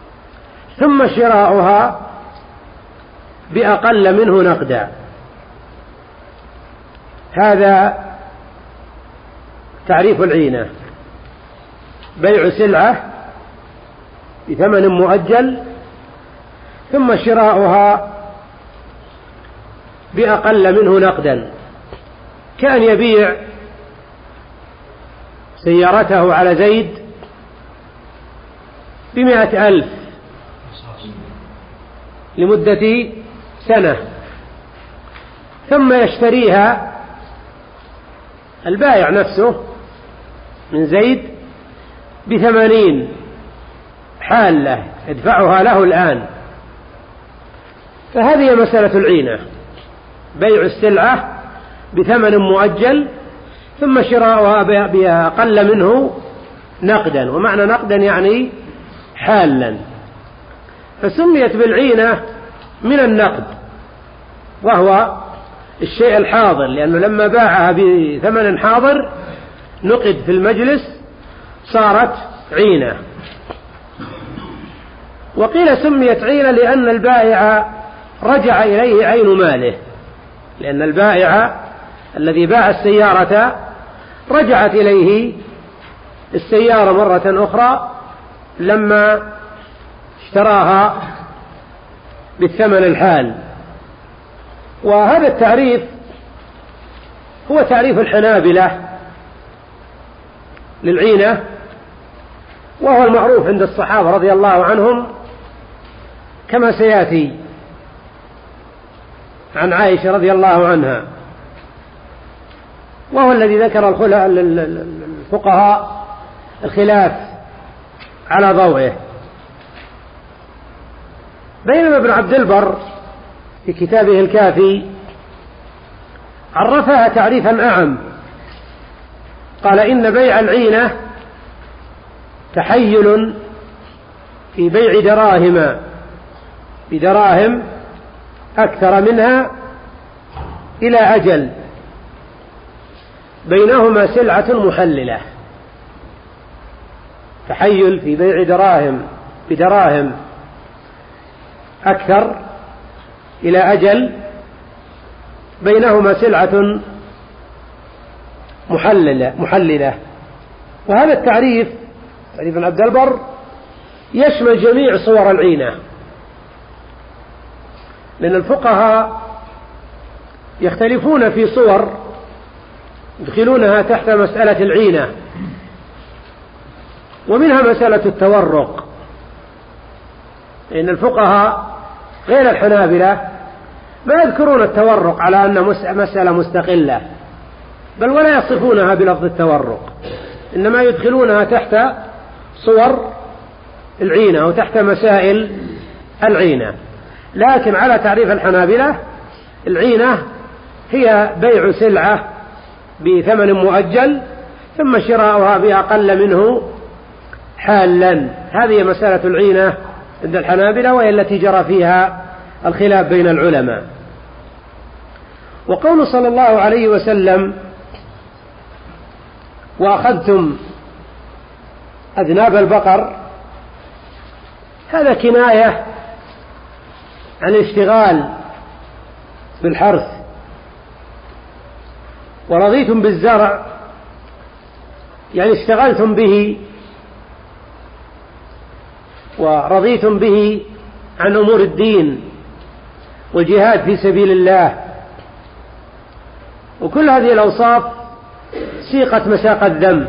ثم شراؤها بأقل منه نقدا. هذا تعريف العينة: بيع سلعة بثمن مؤجل ثم شراؤها بأقل منه نقدا، كأن يبيع سيارته على زيد ب100,000 لمدة سنة، ثم يشتريها البائع نفسه من زيد ب80 حالة يدفعها له الآن. فهذه مسألة العينة: بيع السلعة بثمن مؤجل ثم شراؤها بأقل منه نقدا، ومعنى نقدا يعني حالا، فسميت بالعينة من النقد، وهو الشيء الحاضر، لأنه لما باعها بثمن حاضر نقد في المجلس صارت عينة. وقيل سميت عينة لأن البائع رجع إليه عين ماله، لأن البائع الذي باع السيارة رجعت إليه السيارة مرة أخرى لما اشتراها بالثمن الحال. وهذا التعريف هو تعريف الحنابلة للعينة، وهو المعروف عند الصحابة رضي الله عنهم، كما سيأتي عن عائشة رضي الله عنها، وهو الذي ذكر الفقهاء الخلاف على ضوئه. بينما ابن عبد البر في كتابه الكافي عرفها تعريفا أعم، قال: إن بيع العينة تحيل في بيع دراهم بدراهم أكثر منها إلى أجل بينهما سلعة محللة. تحيل في بيع دراهم بدراهم أكثر إلى أجل بينهما سلعة محللة. وهذا التعريف تعريف ابن عبد البر يشمل جميع صور العينة، لأن الفقهاء يختلفون في صور يدخلونها تحت مسألة العينة، ومنها مسألة التورق، لأن الفقهاء غير الحنابلة ما يذكرون التورق على أن مسألة مستقلة، بل ولا يصفونها بلفظ التورق، إنما يدخلونها تحت صور العينة وتحت مسائل العينة. لكن على تعريف الحنابلة العينة هي بيع سلعة بثمن مؤجل ثم شراؤها بأقل منه حالا. هذه مسألة العينة عند الحنابلة، وهي التي جرى فيها الخلاف بين العلماء. وقول صلى الله عليه وسلم: وأخذتم أذناب البقر، هذا كناية عن الاشتغال بالحرث. ورضيتم بالزرع يعني اشتغلتم به ورضيتم به عن أمور الدين والجهاد في سبيل الله. وكل هذه الأوصاف سيقت مساق الذم،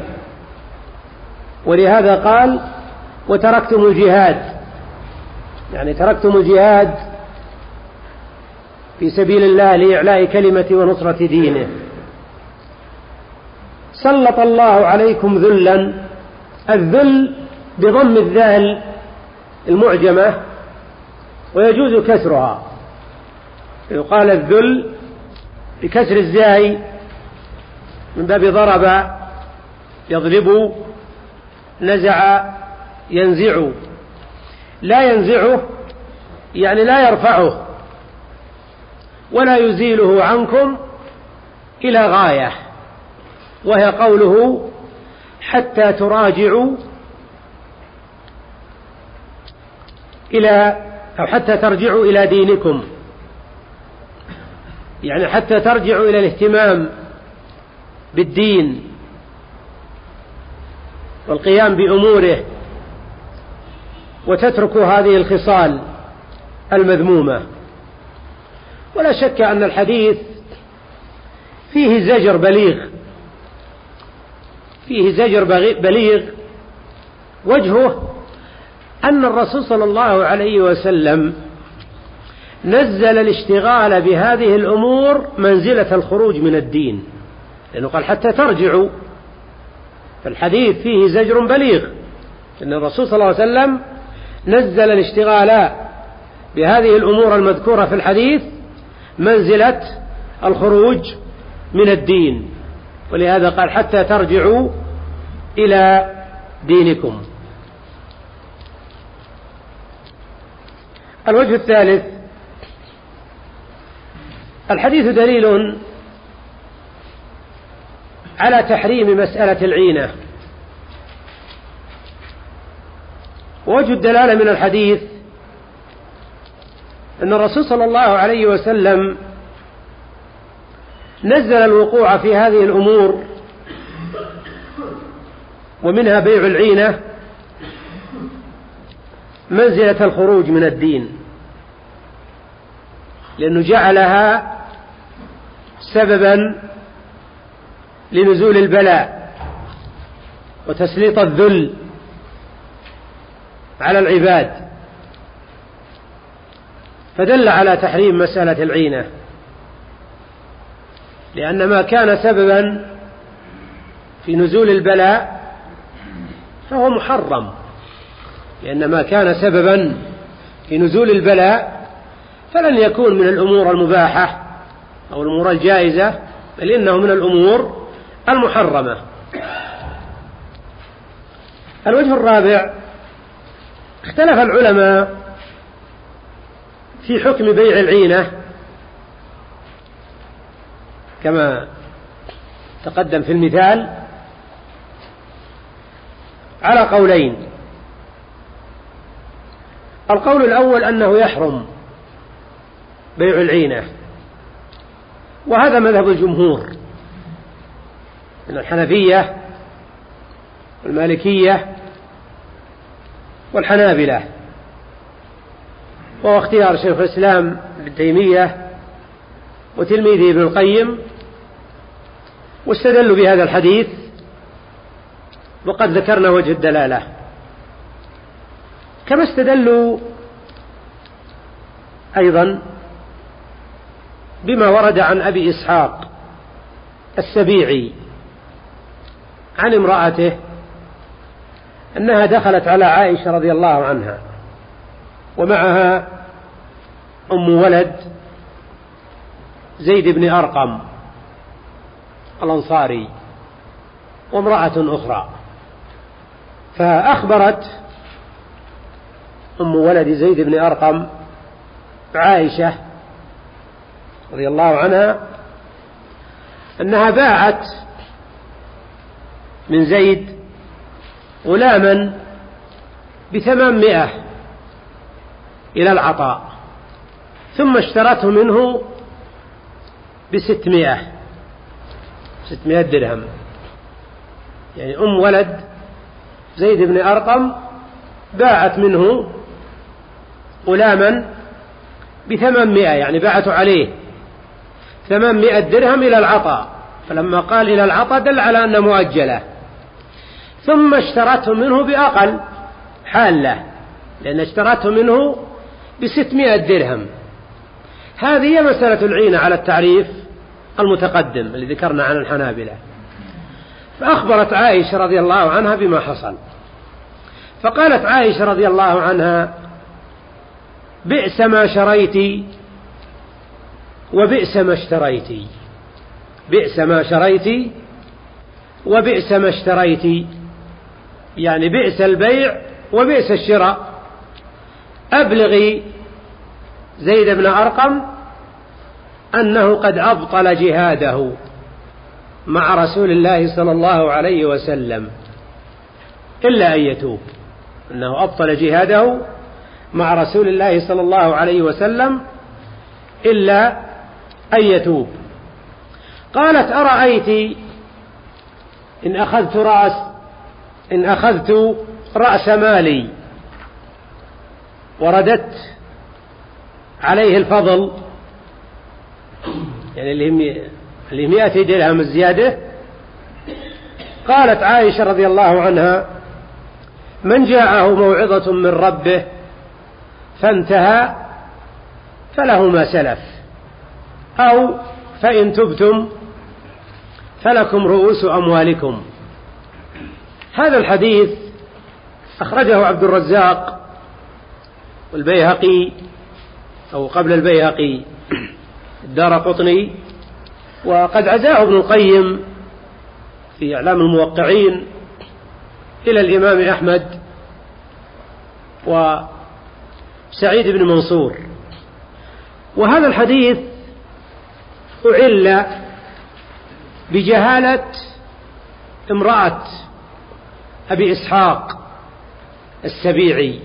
ولهذا قال: وتركتم الجهاد، يعني تركتم الجهاد في سبيل الله لإعلاء كلمة ونصرة دينه. سلط الله عليكم ذلا، الذل بضم الذال المعجمة ويجوز كسرها، يقال الذل بكسر الزاي من باب ضرب يضرب، نزع ينزع. لا ينزعه يعني لا يرفعه ولا يزيله عنكم إلى غاية، وهي قوله: حتى تراجعوا أو حتى ترجعوا إلى دينكم، يعني حتى ترجعوا إلى الاهتمام بالدين والقيام بأموره، وتترك هذه الخصال المذمومة. ولا شك أن الحديث فيه زجر بليغ، فيه زجر بليغ، وجهه أن الرسول صلى الله عليه وسلم نزل الاشتغال بهذه الأمور منزلة الخروج من الدين، لأنه قال حتى ترجعوا. فالحديث فيه زجر بليغ، أن الرسول صلى الله عليه وسلم نزل الاشتغال بهذه الأمور المذكورة في الحديث منزلة الخروج من الدين، ولهذا قال حتى ترجعوا إلى دينكم. الوجه الثالث: الحديث دليل على تحريم مسألة العينة. ووجه الدلالة من الحديث أن الرسول صلى الله عليه وسلم نزل الوقوع في هذه الأمور، ومنها بيع العينة، منزلة الخروج من الدين، لأنه جعلها سببا لنزول البلاء وتسليط الذل على العباد، فدل على تحريم مسألة العينة، لأن ما كان سببا في نزول البلاء فهو محرم، لأن ما كان سببا في نزول البلاء فلن يكون من الأمور المباحة أو الأمور الجائزة، بل إنه من الأمور المحرمة. الوجه الرابع: اختلف العلماء في حكم بيع العينة كما تقدم في المثال على قولين. القول الأول أنه يحرم بيع العينة، وهذا مذهب الجمهور من الحنفية والمالكية والحنابلة، وهو اختيار شيخ الإسلام ابن تيمية وتلميذه ابن القيم، واستدلوا بهذا الحديث، وقد ذكرنا وجه الدلالة. كما استدلوا أيضا بما ورد عن أبي إسحاق السبيعي عن امرأته أنها دخلت على عائشة رضي الله عنها، ومعها أم ولد زيد بن أرقم الأنصاري وامرأة أخرى، فأخبرت أم ولد زيد بن أرقم عائشة رضي الله عنها أنها باعت من زيد غلاما ب800 إلى العطاء، ثم اشترته منه ب600 درهم. يعني أم ولد زيد بن أرقم باعت منه غلاما ب800، يعني باعته عليه 800 درهم إلى العطاء، فلما قال إلى العطاء دل على أن مؤجلة، ثم اشترته منه بأقل حالة، لأن اشترته منه ب600 درهم. هذه هي مسألة العينة على التعريف المتقدم اللي ذكرنا عن الحنابلة. فأخبرت عائشة رضي الله عنها بما حصل، فقالت عائشة رضي الله عنها: بئس ما شريت وبئس ما اشتريت، بئس ما شريت وبئس ما اشتريت، يعني بئس البيع وبئس الشراء. أبلغي زيد بن أرقم أنه قد أبطل جهاده مع رسول الله صلى الله عليه وسلم إلا أن يتوب، أنه أبطل جهاده مع رسول الله صلى الله عليه وسلم إلا أن يتوب. قالت: أرأيت إن أخذت رأس مالي ورددت عليه الفضل، يعني اللي 100 درهم الزيادة، قالت عائشة رضي الله عنها: من جاءه موعظة من ربه فانتهى فله ما سلف، أو فإن تبتم فلكم رؤوس أموالكم. هذا الحديث أخرجه عبد الرزاق والبيهقي، أو قبل البيهقي الدارقطني، وقد عزاه ابن القيم في إعلام الموقعين إلى الإمام أحمد وسعيد بن منصور. وهذا الحديث أعل بجهالة امرأة أبي إسحاق السبيعي،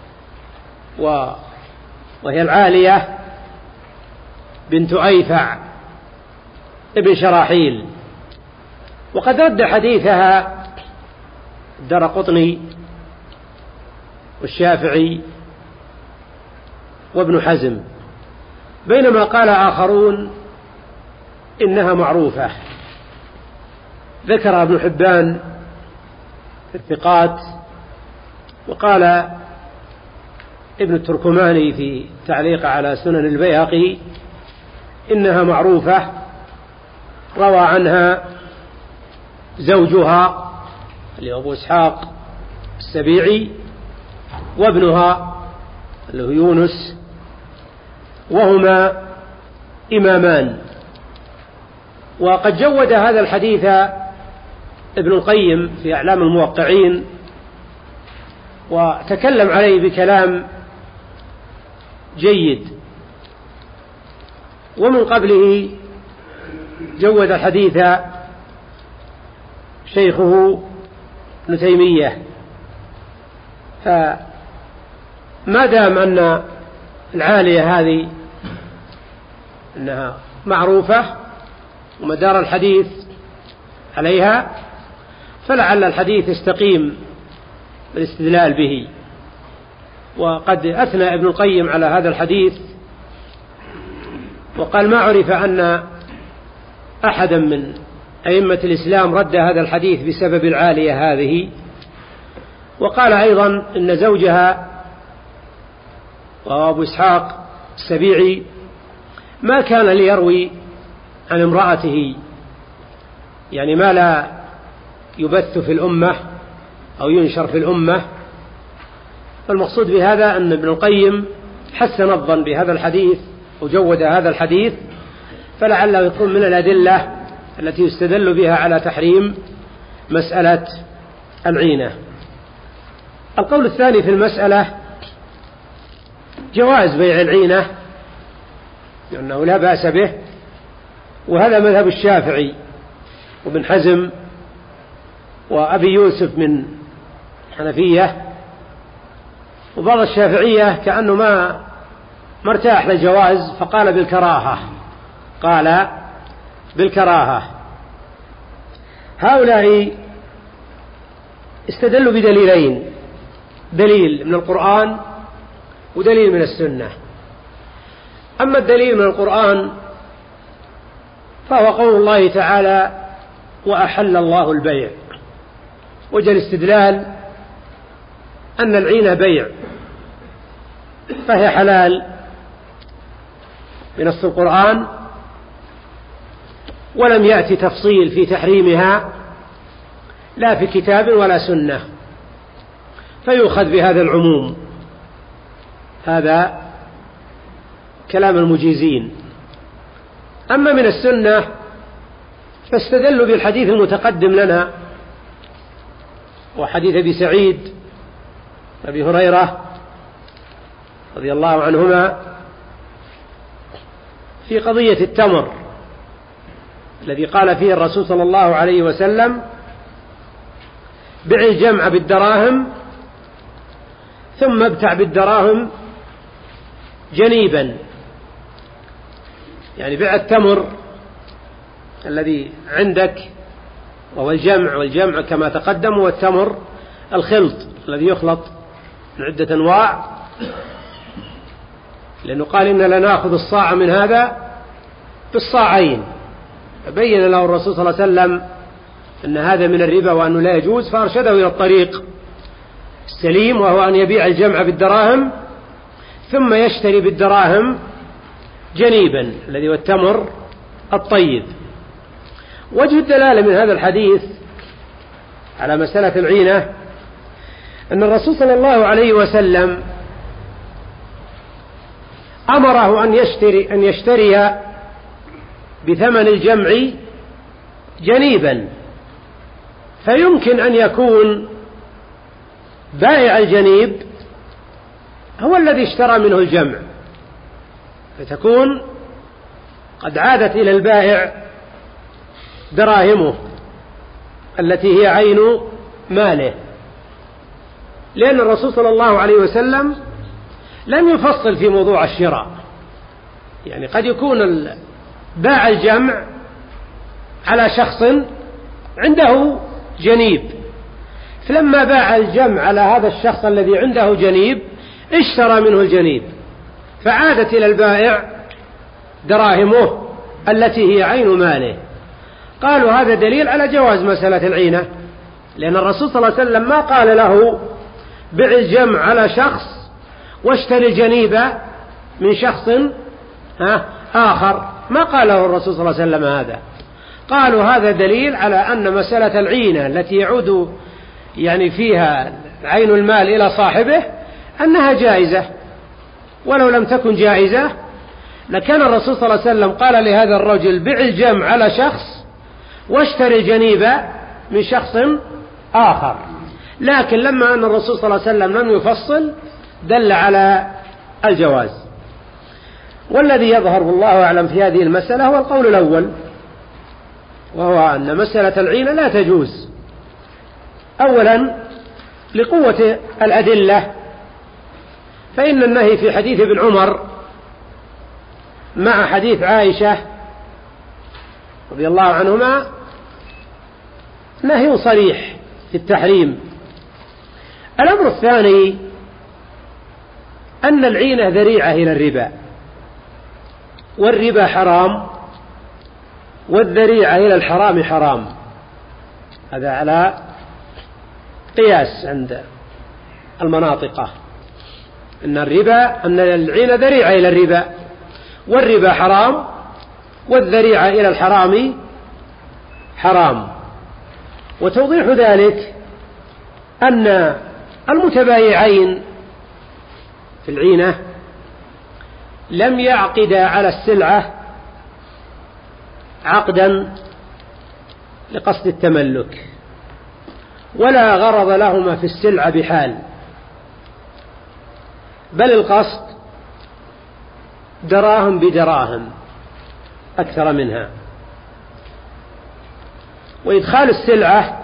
وهي العالية بنت أيفع ابن شراحيل، وقد رد حديثها الدارقطني والشافعي وابن حزم، بينما قال آخرون إنها معروفة. ذكر ابن حبان في الثقات، وقال ابن التركماني في تعليق على سنن البيهقي إنها معروفة، روى عنها زوجها اللي هو أبو إسحاق السبيعي وابنها اللي هو يونس، وهما إمامان. وقد جود هذا الحديث ابن القيم في أعلام الموقعين، وتكلم عليه بكلام جيد. ومن قبله جود الحديث شيخه ابن تيمية. فما دام أن العالية هذه أنها معروفة ومدار الحديث عليها، فلعل الحديث يستقيم بالاستدلال به. وقد أثنى ابن القيم على هذا الحديث وقال: ما عرف أن أحدا من أئمة الإسلام رد هذا الحديث بسبب العالية هذه. وقال أيضا إن زوجها وأبو إسحاق السبيعي ما كان ليروي عن امرأته، يعني ما لا يبث في الأمة أو ينشر في الأمة. فالمقصود بهذا أن ابن القيم حسن الظن بهذا الحديث وجود هذا الحديث، فلعله يكون من الأدلة التي يستدل بها على تحريم مسألة العينة. القول الثاني في المسألة جواز بيع العينة، لأنه لا بأس به، وهذا مذهب الشافعي وابن حزم وأبي يوسف من الحنفية، وبعض الشافعية كأنه ما مرتاح للجواز فقال بالكراهة. هؤلاء استدلوا بدليلين: دليل من القرآن ودليل من السنة. أما الدليل من القرآن فهو قول الله تعالى: وأحل الله البيع. وجه الاستدلال أن العينة بيع، فهي حلال بنص القرآن، ولم يأتي تفصيل في تحريمها لا في كتاب ولا سنة، فيؤخذ بهذا العموم. هذا كلام المجيزين. أما من السنة فاستدلوا بالحديث المتقدم لنا، وحديث أبي سعيد أبي هريرة رضي الله عنهما في قضية التمر الذي قال فيه الرسول صلى الله عليه وسلم: بع الجمع بالدراهم ثم ابتع بالدراهم جنيبا، يعني بع التمر الذي عندك وهو الجمع، والجمع كما تقدم هو التمر الخلط الذي يخلط من عدة أنواع، لأنه قال إن لنأخذ الصاع من هذا بالصاعين، فبين له الرسول صلى الله عليه وسلم أن هذا من الربا وأنه لا يجوز، فأرشده إلى الطريق السليم، وهو أن يبيع الجمع بالدراهم ثم يشتري بالدراهم جنيبا الذي هو التمر الطيب. وجه الدلالة من هذا الحديث على مسألة العينة أن الرسول صلى الله عليه وسلم أمره أن يشتري بثمن الجمع جنيبا، فيمكن أن يكون بائع الجنيب هو الذي اشترى منه الجمع، فتكون قد عادت إلى البائع دراهمه التي هي عين ماله، لأن الرسول صلى الله عليه وسلم لم يفصل في موضوع الشراء. يعني قد يكون باع الجمع على شخص عنده جنيب، فلما باع الجمع على هذا الشخص الذي عنده جنيب اشترى منه الجنيب، فعادت إلى البائع دراهمه التي هي عين ماله. قالوا هذا دليل على جواز مسألة العينة، لأن الرسول صلى الله عليه وسلم ما قال له بع الجمع على شخص واشتري الجنيب من شخص آخر، ما قاله الرسول صلى الله عليه وسلم هذا. قالوا هذا دليل على أن مسألة العينة التي يعود يعني فيها عين المال إلى صاحبه أنها جائزة، ولو لم تكن جائزة لكان الرسول صلى الله عليه وسلم قال لهذا الرجل بع الجمع على شخص واشتري الجنيب من شخص آخر، لكن لما أن الرسول صلى الله عليه وسلم لم يفصل دل على الجواز. والذي يظهر والله أعلم في هذه المسألة هو القول الأول، وهو أن مسألة العينة لا تجوز، أولا لقوة الأدلة، فإن النهي في حديث ابن عمر مع حديث عائشة رضي الله عنهما نهي صريح في التحريم. الأمر الثاني أن العينة ذريعة إلى الربا، والربا حرام، والذريعة إلى الحرام حرام، هذا على قياس عند المناطقة، أن العينة ذريعة إلى الربا، والربا حرام، والذريعة إلى الحرام حرام. وتوضيح ذلك أن المتبايعين في العينة لم يعقدا على السلعة عقدا لقصد التملك، ولا غرض لهما في السلعة بحال، بل القصد دراهم بدراهم أكثر منها. وإدخال السلعة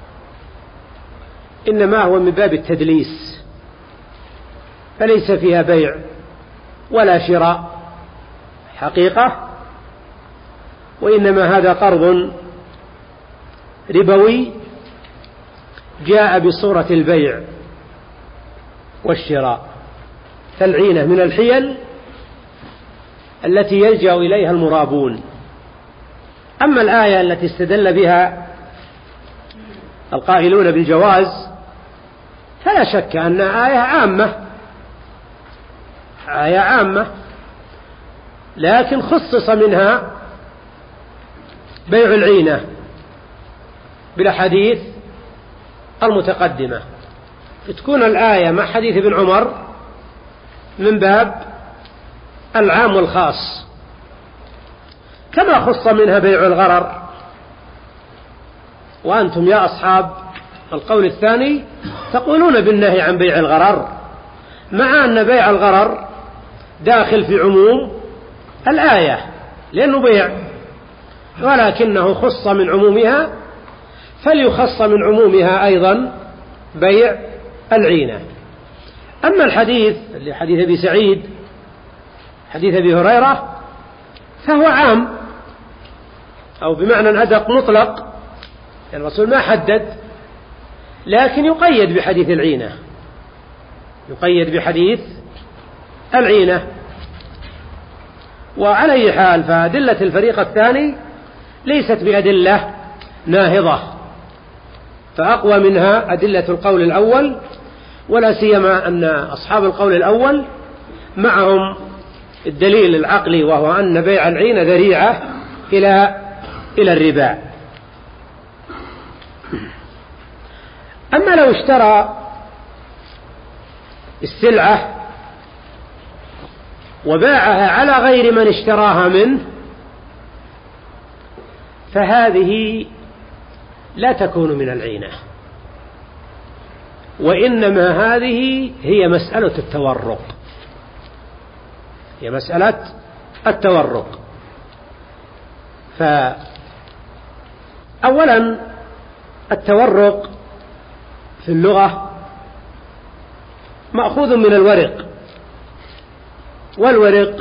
إنما هو من باب التدليس، فليس فيها بيع ولا شراء حقيقة، وإنما هذا قرض ربوي جاء بصورة البيع والشراء. فالعينة من الحيل التي يلجأ إليها المرابون. أما الآية التي استدل بها القائلون بالجواز فلا شك أنها آية عامة، لكن خصص منها بيع العينة بالأحاديث المتقدمة، فتكون الآية مع حديث ابن عمر من باب العام والخاص، كما خص منها بيع الغرر. وأنتم يا أصحاب القول الثاني تقولون بالنهي عن بيع الغرر، مع أن بيع الغرر داخل في عموم الآية لأنه بيع، ولكنه خص من عمومها، فليخص من عمومها أيضا بيع العينة. أما الحديث اللي حديث أبي سعيد حديث أبي هريرة فهو عام، أو بمعنى أدق مطلق، يعني الرسول ما حدد، لكن يقيد بحديث العينة، يقيد بحديث العينة. وعلى أي حال فأدلة الفريق الثاني ليست بأدلة ناهضة، فأقوى منها أدلة القول الأول، ولا سيما أن أصحاب القول الأول معهم الدليل العقلي، وهو أن بيع العينة ذريعة إلى الربا. أما لو اشترى السلعة وباعها على غير من اشتراها منه، فهذه لا تكون من العينة، وإنما هذه هي مسألة التورق، هي مسألة التورق. فأولا التورق في اللغة مأخوذ من الورق، والورق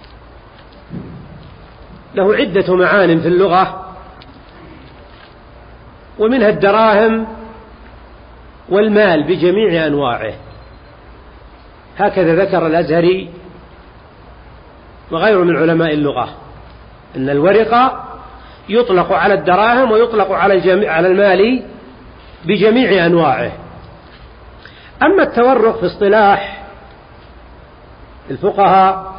له عدة معان في اللغة، ومنها الدراهم والمال بجميع أنواعه، هكذا ذكر الأزهري وغيره من علماء اللغة أن الورق يطلق على الدراهم ويطلق على المال بجميع أنواعه. أما التورق في اصطلاح الفقهاء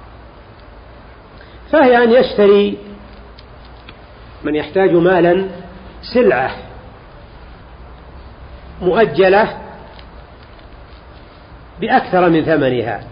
فهي أن يشتري من يحتاج مالا سلعة مؤجلة بأكثر من ثمنها،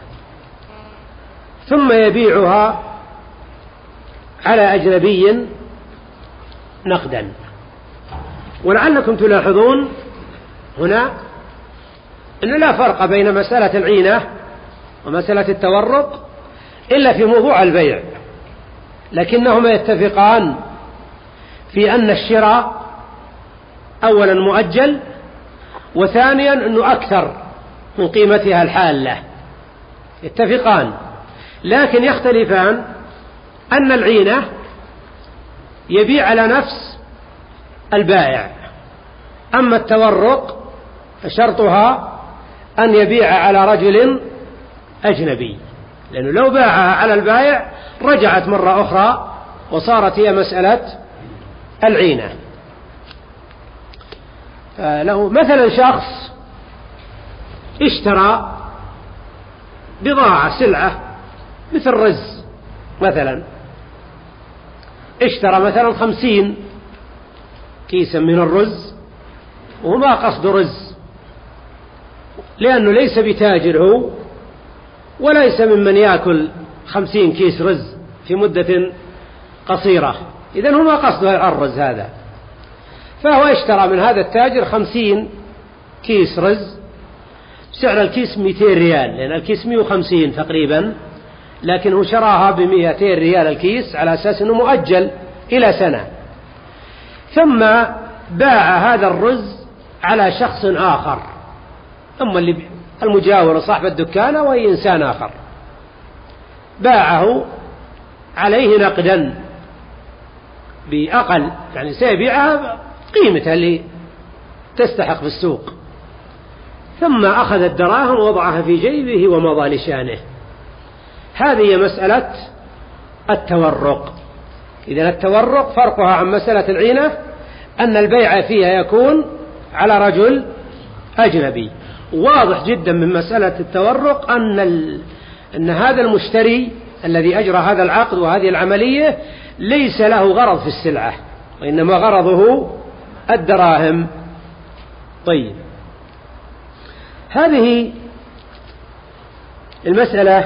ثم يبيعها على أجنبي نقدا. ولعلكم تلاحظون هنا أنه لا فرق بين مسألة العينة ومسألة التورق إلا في موضوع البيع، لكنهما يتفقان في أن الشراء أولا مؤجل، وثانيا أنه أكثر من قيمتها الحالة، يتفقان، لكن يختلفان أن العينة يبيع على نفس البائع، أما التورق فشرطها أن يبيع على رجل أجنبي، لأنه لو باعها على البائع رجعت مرة أخرى وصارت هي مسألة العينة. له مثلا شخص اشترى بضاعة سلعة مثل رز مثلا، اشترى مثلا 50 كيسا من الرز، وما قصد رز، لأنه ليس بتاجر هو، وليس ممن يأكل 50 كيس رز في مدة قصيرة، إذن هو ما قصده الرز هذا، فهو اشترى من هذا التاجر 50 كيس رز، سعر الكيس 200 ريال، لأن الكيس 150 تقريبا، لكن هو شراها ب200 ريال الكيس على أساس أنه مؤجل إلى سنة، ثم باع هذا الرز على شخص آخر، أما اللي المجاور صاحب الدكان وهي إنسان آخر، باعه عليه نقدا بأقل، يعني سيبيعها قيمتها اللي تستحق في السوق، ثم أخذ الدراهم ووضعها في جيبه ومضى لشانه. هذه مسألة التورق. إذن التورق فرقها عن مسألة العينة أن البيع فيها يكون على رجل أجنبي. واضح جدا من مسألة التورق أن هذا المشتري الذي أجرى هذا العقد وهذه العملية ليس له غرض في السلعة، وإنما غرضه الدراهم. طيب، هذه المسألة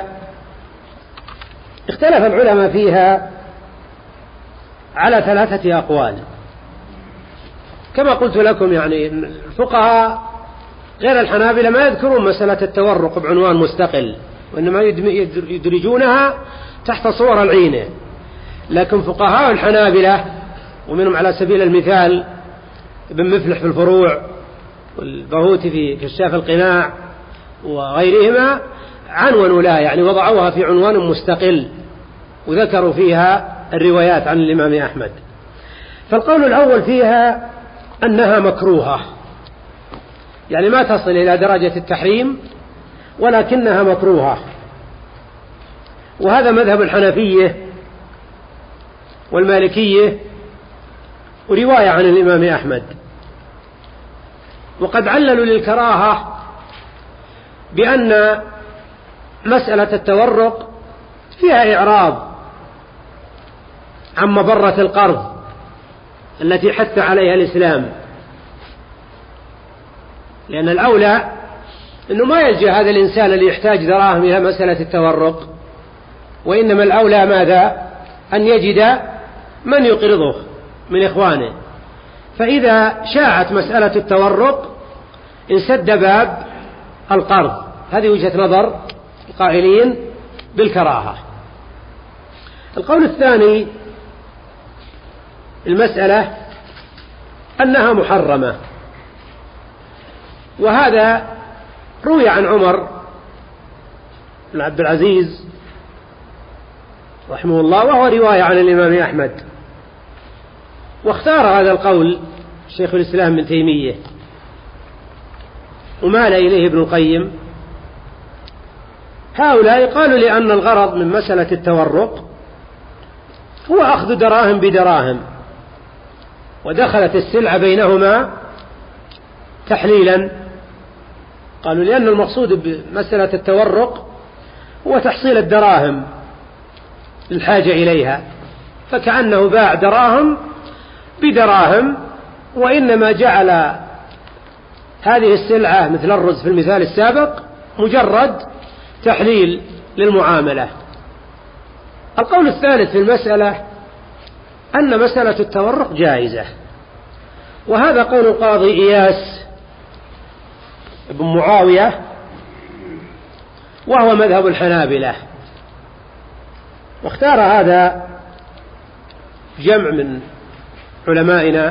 اختلف العلماء فيها على 3 أقوال، كما قلت لكم، يعني الفقهاء غير الحنابلة ما يذكرون مسألة التورق بعنوان مستقل، وإنما يدرجونها تحت صور العينة، لكن فقهاء الحنابلة ومنهم على سبيل المثال ابن مفلح في الفروع والبهوتي في كشاف القناع وغيرهما عنونوا لها، يعني وضعوها في عنوان مستقل وذكروا فيها الروايات عن الإمام أحمد. فالقول الأول فيها أنها مكروهة، يعني ما تصل إلى درجة التحريم ولكنها مكروهة. وهذا مذهب الحنفية والمالكية ورواية عن الإمام أحمد. وقد عللوا للكراهة بأن مسألة التورق فيها إعراض عن مبرة القرض التي حث عليها الإسلام، لأن الأولى أنه ما يلجأ هذا الإنسان اللي يحتاج دراهم إلى مسألة التورق، وإنما الأولى ماذا؟ أن يجد من يقرضه من إخوانه. فإذا شاعت مسألة التورق انسد باب القرض. هذه وجهة نظر القائلين بالكراهة. القول الثاني المسألة أنها محرمة، وهذا روي عن عمر بن عبد العزيز رحمه الله، وهو رواية عن الإمام أحمد. واختار هذا القول شيخ الإسلام ابن تيمية ومال إليه ابن القيم. هؤلاء قالوا لأن الغرض من مسألة التورق هو أخذ دراهم بدراهم، ودخلت السلعة بينهما تحليلا. قالوا لأن المقصود بمسألة التورق هو تحصيل الدراهم للحاجة إليها، فكأنه باع دراهم بدراهم، وإنما جعل هذه السلعة مثل الرز في المثال السابق مجرد تحليل للمعاملة. القول الثالث في المسألة أن مسألة التورق جائزة، وهذا قول القاضي إياس بن معاوية، وهو مذهب الحنابلة. واختار هذا جمع من علمائنا،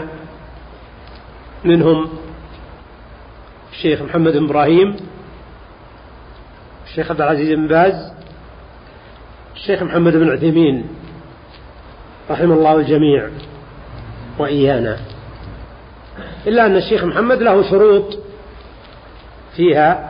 منهم الشيخ محمد بن إبراهيم، الشيخ عبد العزيز بن باز، الشيخ محمد بن عثيمين رحمه الله الجميع وإيانا، إلا أن الشيخ محمد له شروط فيها،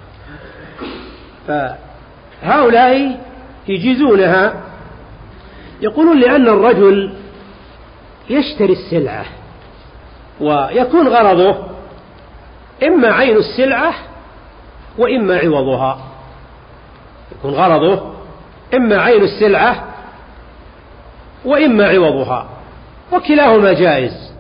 فهؤلاء يجيزونها. يقولون لأن الرجل يشتري السلعة ويكون غرضه إما عين السلعة وإما عوضها، يكون غرضه إما عين السلعة وإما عوضها، وكلاهما جائز.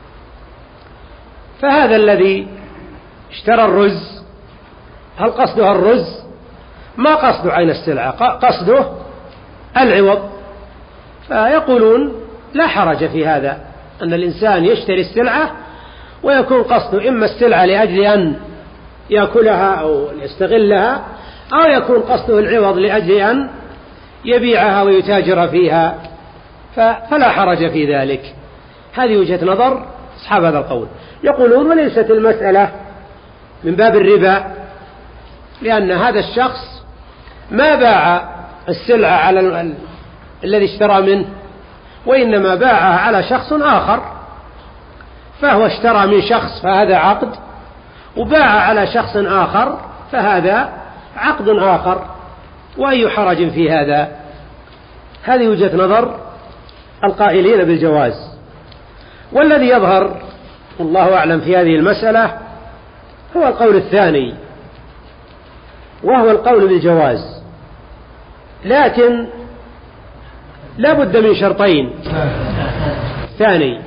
فهذا الذي اشترى الرز هل قصده الرز؟ ما قصده عين السلعة، قصده العوض. فيقولون لا حرج في هذا، أن الإنسان يشتري السلعة ويكون قصده إما السلعة لأجل أن يأكلها أو يستغلها، أو يكون قصده العوض لأجل أن يبيعها ويتاجر فيها، فلا حرج في ذلك. هذه وجهة نظر أصحاب هذا القول. يقولون وليست المسألة من باب الربا، لأن هذا الشخص ما باع السلعة على الذي اشترى منه، وإنما باعها على شخص آخر، فهو اشترى من شخص فهذا عقد، وباع على شخص آخر فهذا عقد آخر، وأي حرج في هذا؟ هذه وجهة نظر القائلين بالجواز. والذي يظهر والله أعلم في هذه المسألة هو القول الثاني، وهو القول بالجواز، لكن لا بد من شرطين. ثاني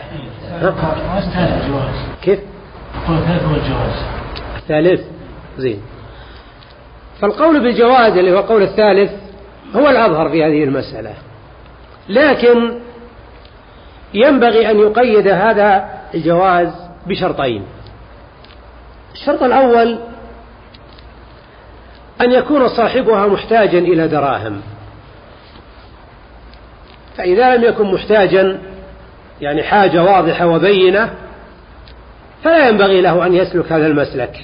كيف؟ الثالث زين. فالقول بالجواز اللي هو القول الثالث هو الأظهر في هذه المسألة، لكن ينبغي أن يقيد هذا الجواز بشرطين. الشرط الأول أن يكون صاحبها محتاجا إلى دراهم، فإذا لم يكن محتاجا يعني حاجة واضحة وبينة فلا ينبغي له أن يسلك هذا المسلك.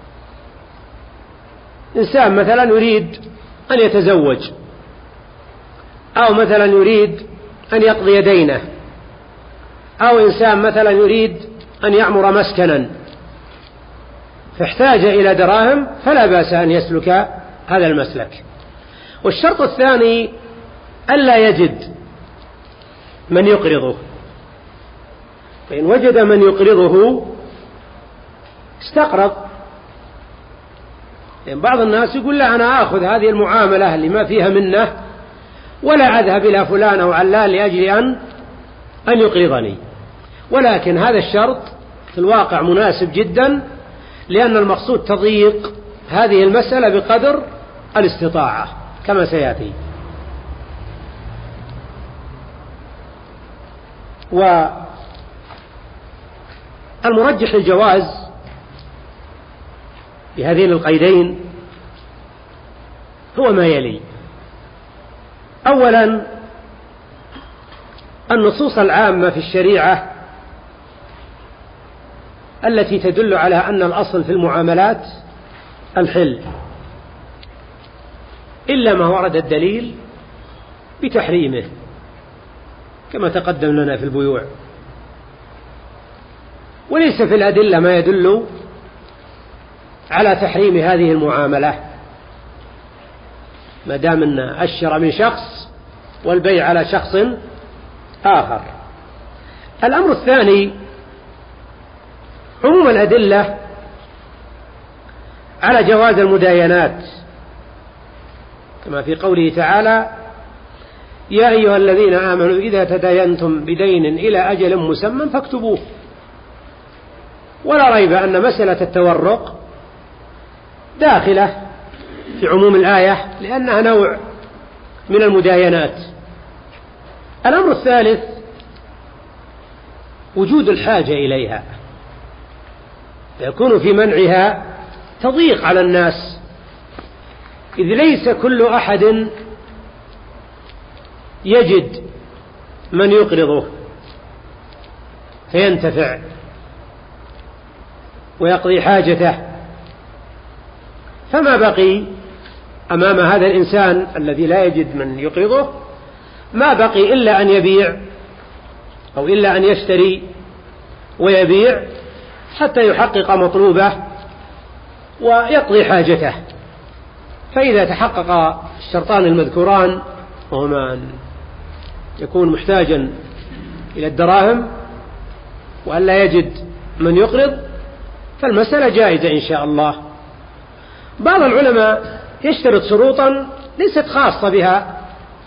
إنسان مثلا يريد أن يتزوج، أو مثلا يريد أن يقضي دينه، أو إنسان مثلا يريد أن يعمر مسكنا فاحتاج إلى دراهم فلا بأس أن يسلك هذا المسلك. والشرط الثاني ألا يجد من يقرضه، فإن وجد من يقرضه استقرض. يعني بعض الناس يقول لا أنا آخذ هذه المعاملة اللي ما فيها منه ولا أذهب إلى فلان أو علان لأجل أن يقرضني، ولكن هذا الشرط في الواقع مناسب جدا، لأن المقصود تضييق هذه المسألة بقدر الاستطاعة كما سيأتي. والمرجح الجواز بهذين القيدين هو ما يلي: أولا النصوص العامة في الشريعة التي تدل على أن الأصل في المعاملات الحل، إلا ما ورد الدليل بتحريمه كما تقدم لنا في البيوع، وليس في الأدلة ما يدل على تحريم هذه المعاملة ما دام أن الشراء من شخص والبيع على شخص آخر. الأمر الثاني عموم الأدلة على جواز المداينات، كما في قوله تعالى: يا أيها الذين آمنوا إذا تداينتم بدين إلى أجل مسمى فاكتبوه. ولا ريب أن مسألة التورق داخلة في عموم الآية لأنها نوع من المداينات. الأمر الثالث وجود الحاجة إليها، فيكون في منعها تضييق على الناس، إذ ليس كل أحد يجد من يقرضه فينتفع ويقضي حاجته، فما بقي أمام هذا الإنسان الذي لا يجد من يقرضه ما بقي إلا أن يبيع أو إلا أن يشتري ويبيع حتى يحقق مطلوبه ويقضي حاجته. فإذا تحقق الشرطان المذكوران، وهما أن يكون محتاجا إلى الدراهم وأن لا يجد من يقرض، فالمسألة جائزة إن شاء الله. بعض العلماء يشترط شروطا ليست خاصة بها،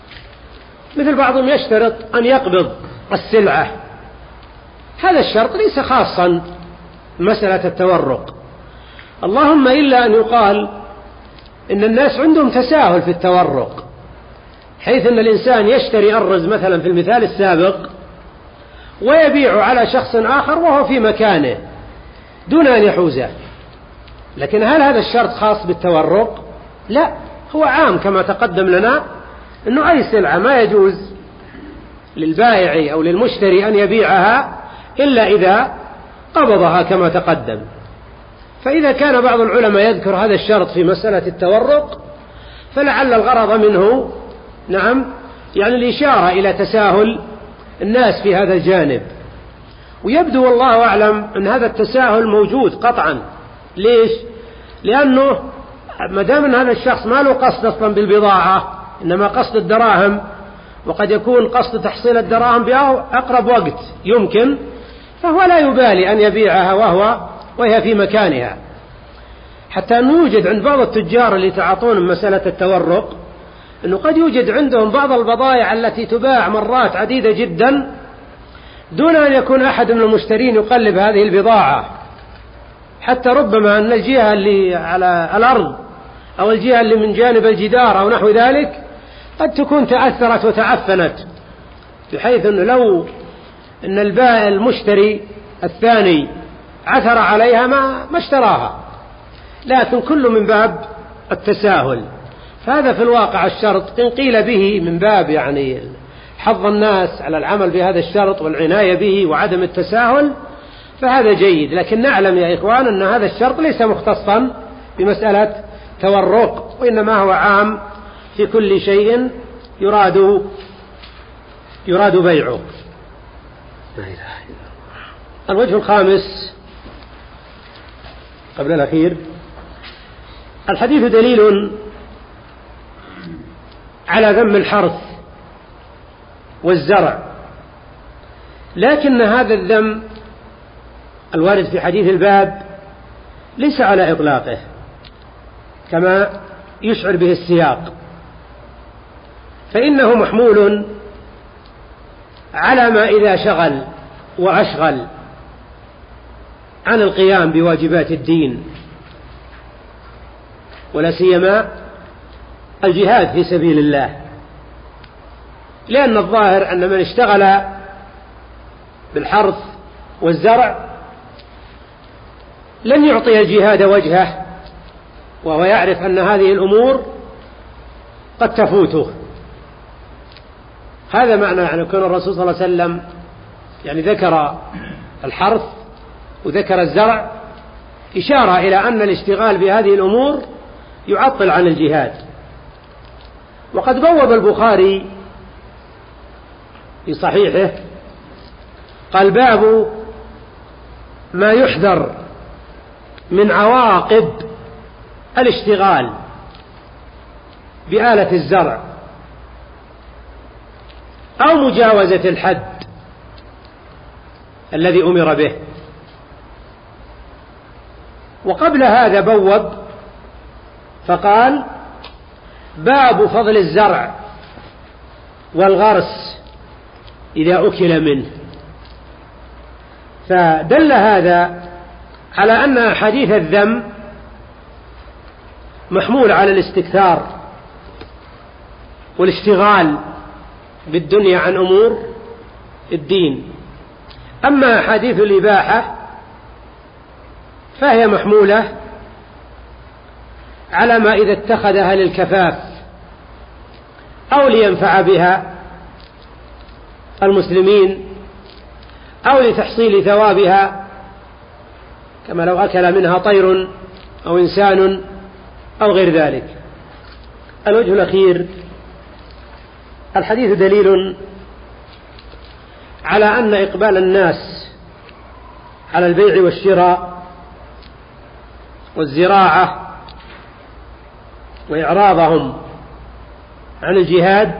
مثل بعضهم يشترط أن يقبض السلعة، هذا الشرط ليس خاصا مسألة التورق، اللهم إلا أن يقال إن الناس عندهم تساهل في التورق، حيث أن الإنسان يشتري أرز مثلا في المثال السابق ويبيع على شخص آخر وهو في مكانه دون أن يحوزه. لكن هل هذا الشرط خاص بالتورق؟ لا، هو عام كما تقدم لنا أنه أي سلعة ما يجوز للبائع أو للمشتري أن يبيعها إلا إذا قبضها كما تقدم. فإذا كان بعض العلماء يذكر هذا الشرط في مسألة التورق فلعل الغرض منه يعني الإشارة إلى تساهل الناس في هذا الجانب، ويبدو والله أعلم أن هذا التساهل موجود قطعا. ليش؟ لأنه ما دام أن هذا الشخص ما له قصد أصلا بالبضاعة إنما قصد الدراهم، وقد يكون قصد تحصيل الدراهم بأقرب وقت يمكن، فهو لا يبالي أن يبيعها وهي في مكانها. حتى أنه يوجد عند بعض التجار اللي تعاطون مسألة التورق أنه قد يوجد عندهم بعض البضائع التي تباع مرات عديدة جدا دون أن يكون أحد من المشترين يقلب هذه البضاعة، حتى ربما أن الجهة اللي على الأرض أو الجهة اللي من جانب الجدار أو نحو ذلك قد تكون تأثرت وتعفنت، بحيث أنه لو أن البائع المشتري الثاني عثر عليها ما اشتراها، لكن كل من باب التساهل. فهذا في الواقع الشرط إن قيل به من باب يعني حظ الناس على العمل بهذا الشرط والعناية به وعدم التساهل فهذا جيد، لكن نعلم يا إخوان أن هذا الشرط ليس مختصا بمسألة تورق، وإنما هو عام في كل شيء يراد بيعه. لا إله إلا الله. الوجه الخامس قبل الأخير: الحديث دليل على ذم الحرث والزرع، لكن هذا الذم الوارد في حديث الباب ليس على إطلاقه كما يشعر به السياق، فإنه محمول على ما إذا شغل وأشغل عن القيام بواجبات الدين، ولا سيما الجهاد في سبيل الله، لأن الظاهر أن من اشتغل بالحرث والزرع لن يعطي الجهاد وجهه، وهو يعرف أن هذه الأمور قد تفوته. هذا معنى يعني كون الرسول صلى الله عليه وسلم يعني ذكر الحرث وذكر الزرع إشارة إلى أن الاشتغال بهذه الأمور يعطل عن الجهاد. وقد بوب البخاري في صحيحه قال: باب ما يحذر من عواقب الاشتغال بآلة الزرع أو مجاوزة الحد الذي أمر به. وقبل هذا بوب فقال: باب فضل الزرع والغرس إذا أكل منه. فدل هذا على أن أحاديث الذم محمول على الاستكثار والاشتغال بالدنيا عن أمور الدين. أما أحاديث الإباحة فهي محمولة على ما إذا اتخذها للكفاف أو لينفع بها المسلمين أو لتحصيل ثوابها، كما لو أكل منها طير أو إنسان أو غير ذلك. الوجه الأخير: الحديث دليل على أن إقبال الناس على البيع والشراء والزراعة وإعراضهم عن الجهاد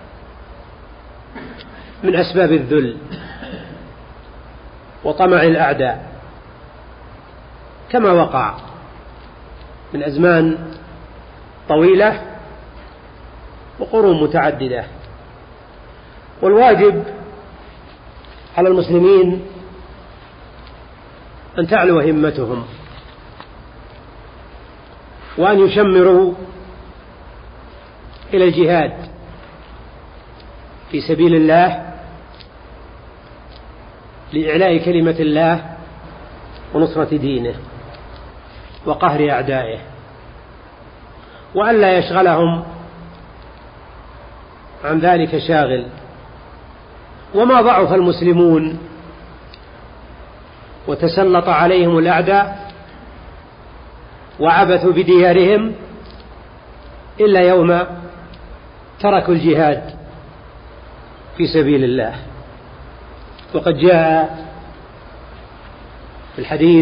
من أسباب الذل وطمع الأعداء، كما وقع من أزمان طويلة وقرون متعددة. والواجب على المسلمين أن تعلو همتهم وأن يشمروا إلى الجهاد في سبيل الله لإعلاء كلمة الله ونصرة دينه وقهر أعدائه، وأن لا يشغلهم عن ذلك شاغل. وما ضعف المسلمون وتسلط عليهم الأعداء وعبثوا بديارهم إلا يوم تركوا الجهاد في سبيل الله. وقد جاء في الحديث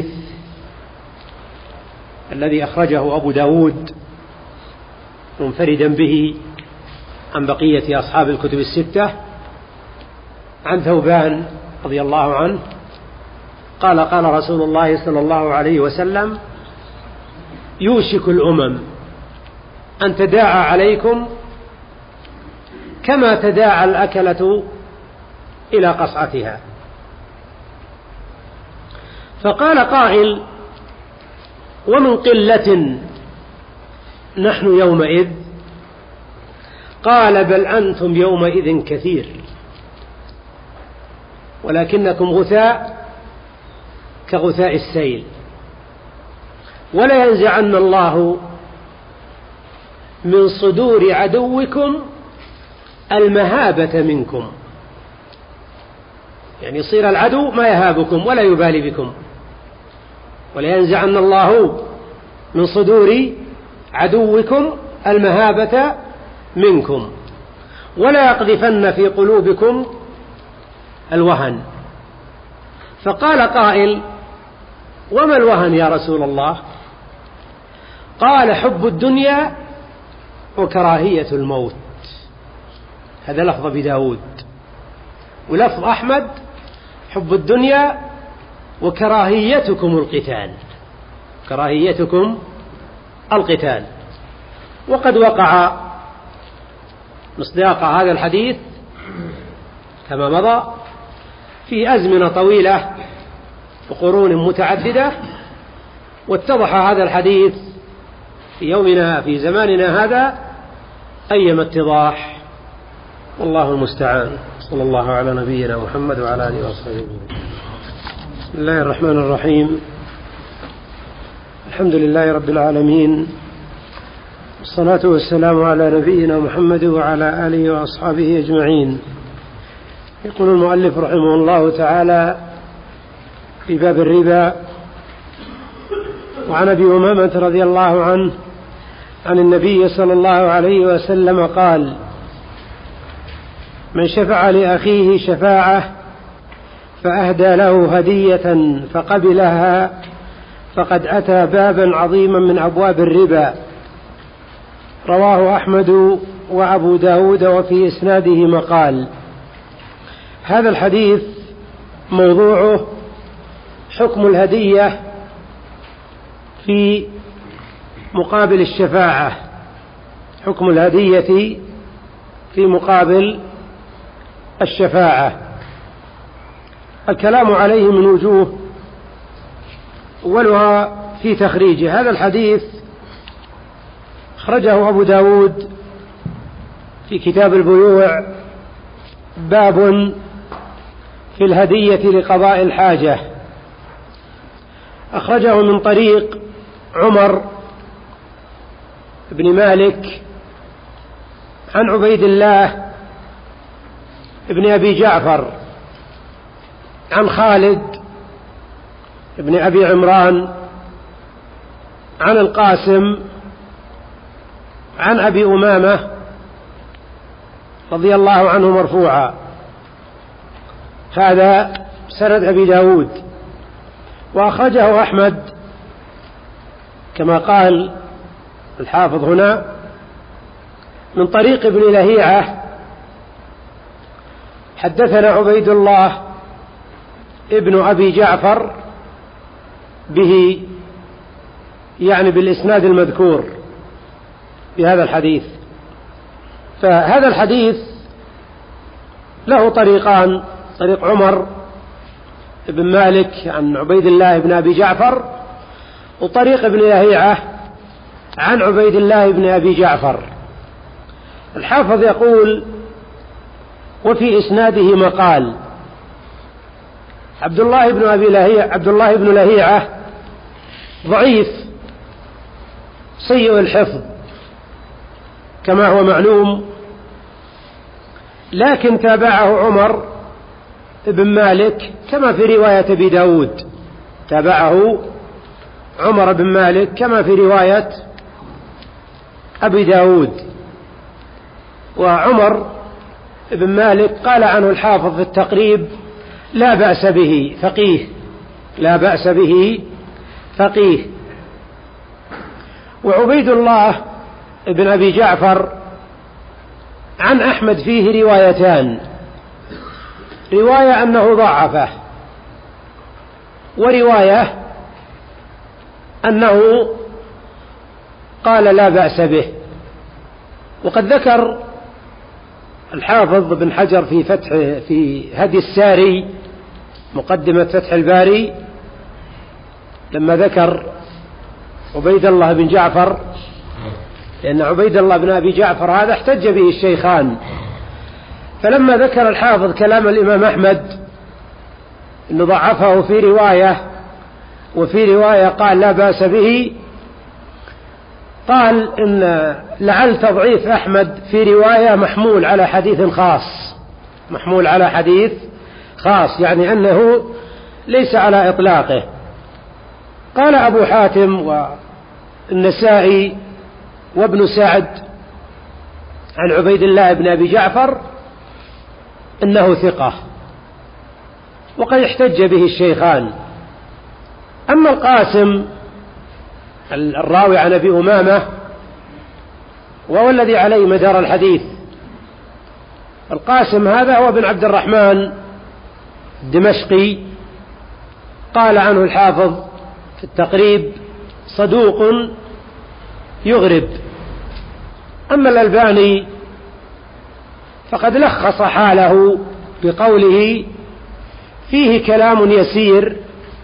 الذي أخرجه أبو داود منفردا به عن بقية أصحاب الكتب الستة عن ثوبان رضي الله عنه قال: قال رسول الله صلى الله عليه وسلم: يوشك الأمم أن تداعى عليكم كما تداعى الأكلة إلى قصعتها. فقال قائل: ومن قلة نحن يومئذ؟ قال: بل أنتم يومئذ كثير ولكنكم غثاء كغثاء السيل، ولا ينزعن الله من صدور عدوكم المهابة منكم، يعني يصير العدو ما يهابكم ولا يبالي بكم. ولا ينزعن الله من صدور عدوكم المهابة منكم ولا يقذفن في قلوبكم الوهن. فقال قائل: وما الوهن يا رسول الله؟ قال: حب الدنيا وكراهية الموت. هذا لفظ أبي داود، ولفظ أحمد: حب الدنيا وكراهيتكم القتال. كراهيتكم القتال. وقد وقع مصداق هذا الحديث كما مضى في أزمنة طويلة وقرون متعددة، واتضح هذا الحديث في يومنا في زماننا هذا أيما اتضاح، والله المستعان. صلى الله على نبينا محمد وعلى آله وصحبه. بسم الله الرحمن الرحيم. الحمد لله رب العالمين، والصلاة والسلام على نبينا محمد وعلى آله وأصحابه أجمعين. يقول المؤلف رحمه الله تعالى في باب الربا: وعن أبي أمامة رضي الله عنه عن النبي صلى الله عليه وسلم قال: من شفع لأخيه شفاعة فأهدى له هدية فقبلها فقد أتى بابا عظيما من أبواب الربا. رواه أحمد وأبو داود، وفي إسناده مقال. هذا الحديث موضوعه حكم الهدية في مقابل الشفاعة. حكم الهدية في مقابل الشفاعة. الكلام عليه من وجوه، أولها في تخريجه. هذا الحديث أخرجه أبو داود في كتاب البيوع، باب في الهدية لقضاء الحاجة. أخرجه من طريق عمر بن مالك عن عبيد الله ابن أبي جعفر عن خالد ابن أبي عمران عن القاسم عن أبي أمامة رضي الله عنه مرفوعا. هذا سند أبي داود. وأخرجه أحمد كما قال الحافظ هنا من طريق ابن لهيعة: حدثنا عبيد الله ابن أبي جعفر به، يعني بالإسناد المذكور في هذا الحديث. فهذا الحديث له طريقان: طريق عمر بن مالك عن عبيد الله بن أبي جعفر، وطريق ابن لهيعة عن عبيد الله بن أبي جعفر. الحافظ يقول: وفي إسناده مقال. عبد الله بن لهيعة ضعيف سيء الحفظ كما هو معلوم، لكن تابعه عمر بن مالك كما في رواية أبي داود. تابعه عمر بن مالك كما في رواية أبي داود. وعمر بن مالك قال عنه الحافظ في التقريب: لا بأس به فقيه. لا بأس به فقيه. وعبيد الله بن أبي جعفر عن أحمد فيه روايتان: رواية أنه ضعفه، ورواية أنه قال لا بأس به. وقد ذكر الحافظ بن حجر في هدي الساري مقدمة فتح الباري لما ذكر عبيد الله بن جعفر، لأن عبيد الله بن أبي جعفر هذا احتج به الشيخان، فلما ذكر الحافظ كلام الإمام أحمد أنه ضعفه في رواية وفي رواية قال لا بأس به، قال إن لعل تضعيف أحمد في رواية محمول على حديث خاص، محمول على حديث خاص، يعني أنه ليس على إطلاقه. قال أبو حاتم والنسائي وابن سعد عن عبيد الله بن أبي جعفر إنه ثقة، وقد احتج به الشيخان. أما القاسم الراوي عن أبي أمامة وهو الذي عليه مدار الحديث، القاسم هذا هو بن عبد الرحمن الدمشقي، قال عنه الحافظ في التقريب صدوق يغرب. أما الألباني فقد لخص حاله بقوله فيه كلام يسير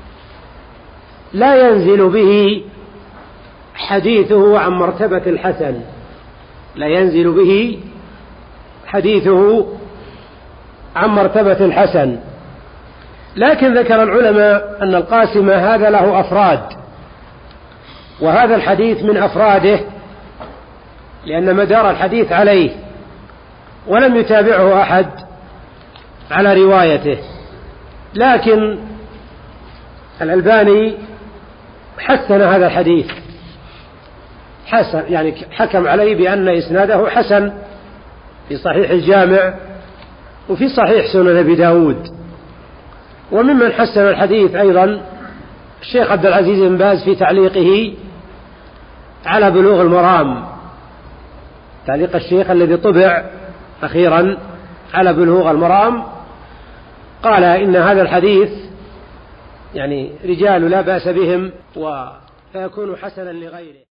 لا ينزل به حديثه عن مرتبة الحسن، لا ينزل به حديثه عن مرتبة الحسن. لكن ذكر العلماء أن القاسم هذا له أفراد، وهذا الحديث من أفراده لأن مدار الحديث عليه ولم يتابعه أحد على روايته. لكن الألباني حسن هذا الحديث، حسن يعني حكم عليه بأن إسناده حسن في صحيح الجامع وفي صحيح سنن أبي داود. وممن حسن الحديث أيضا الشيخ عبد العزيز بن باز في تعليقه على بلوغ المرام، تعليق الشيخ الذي طبع أخيرا على بلوغ المرام، قال إن هذا الحديث يعني رجال لا بأس بهم فيكون حسنا لغيره.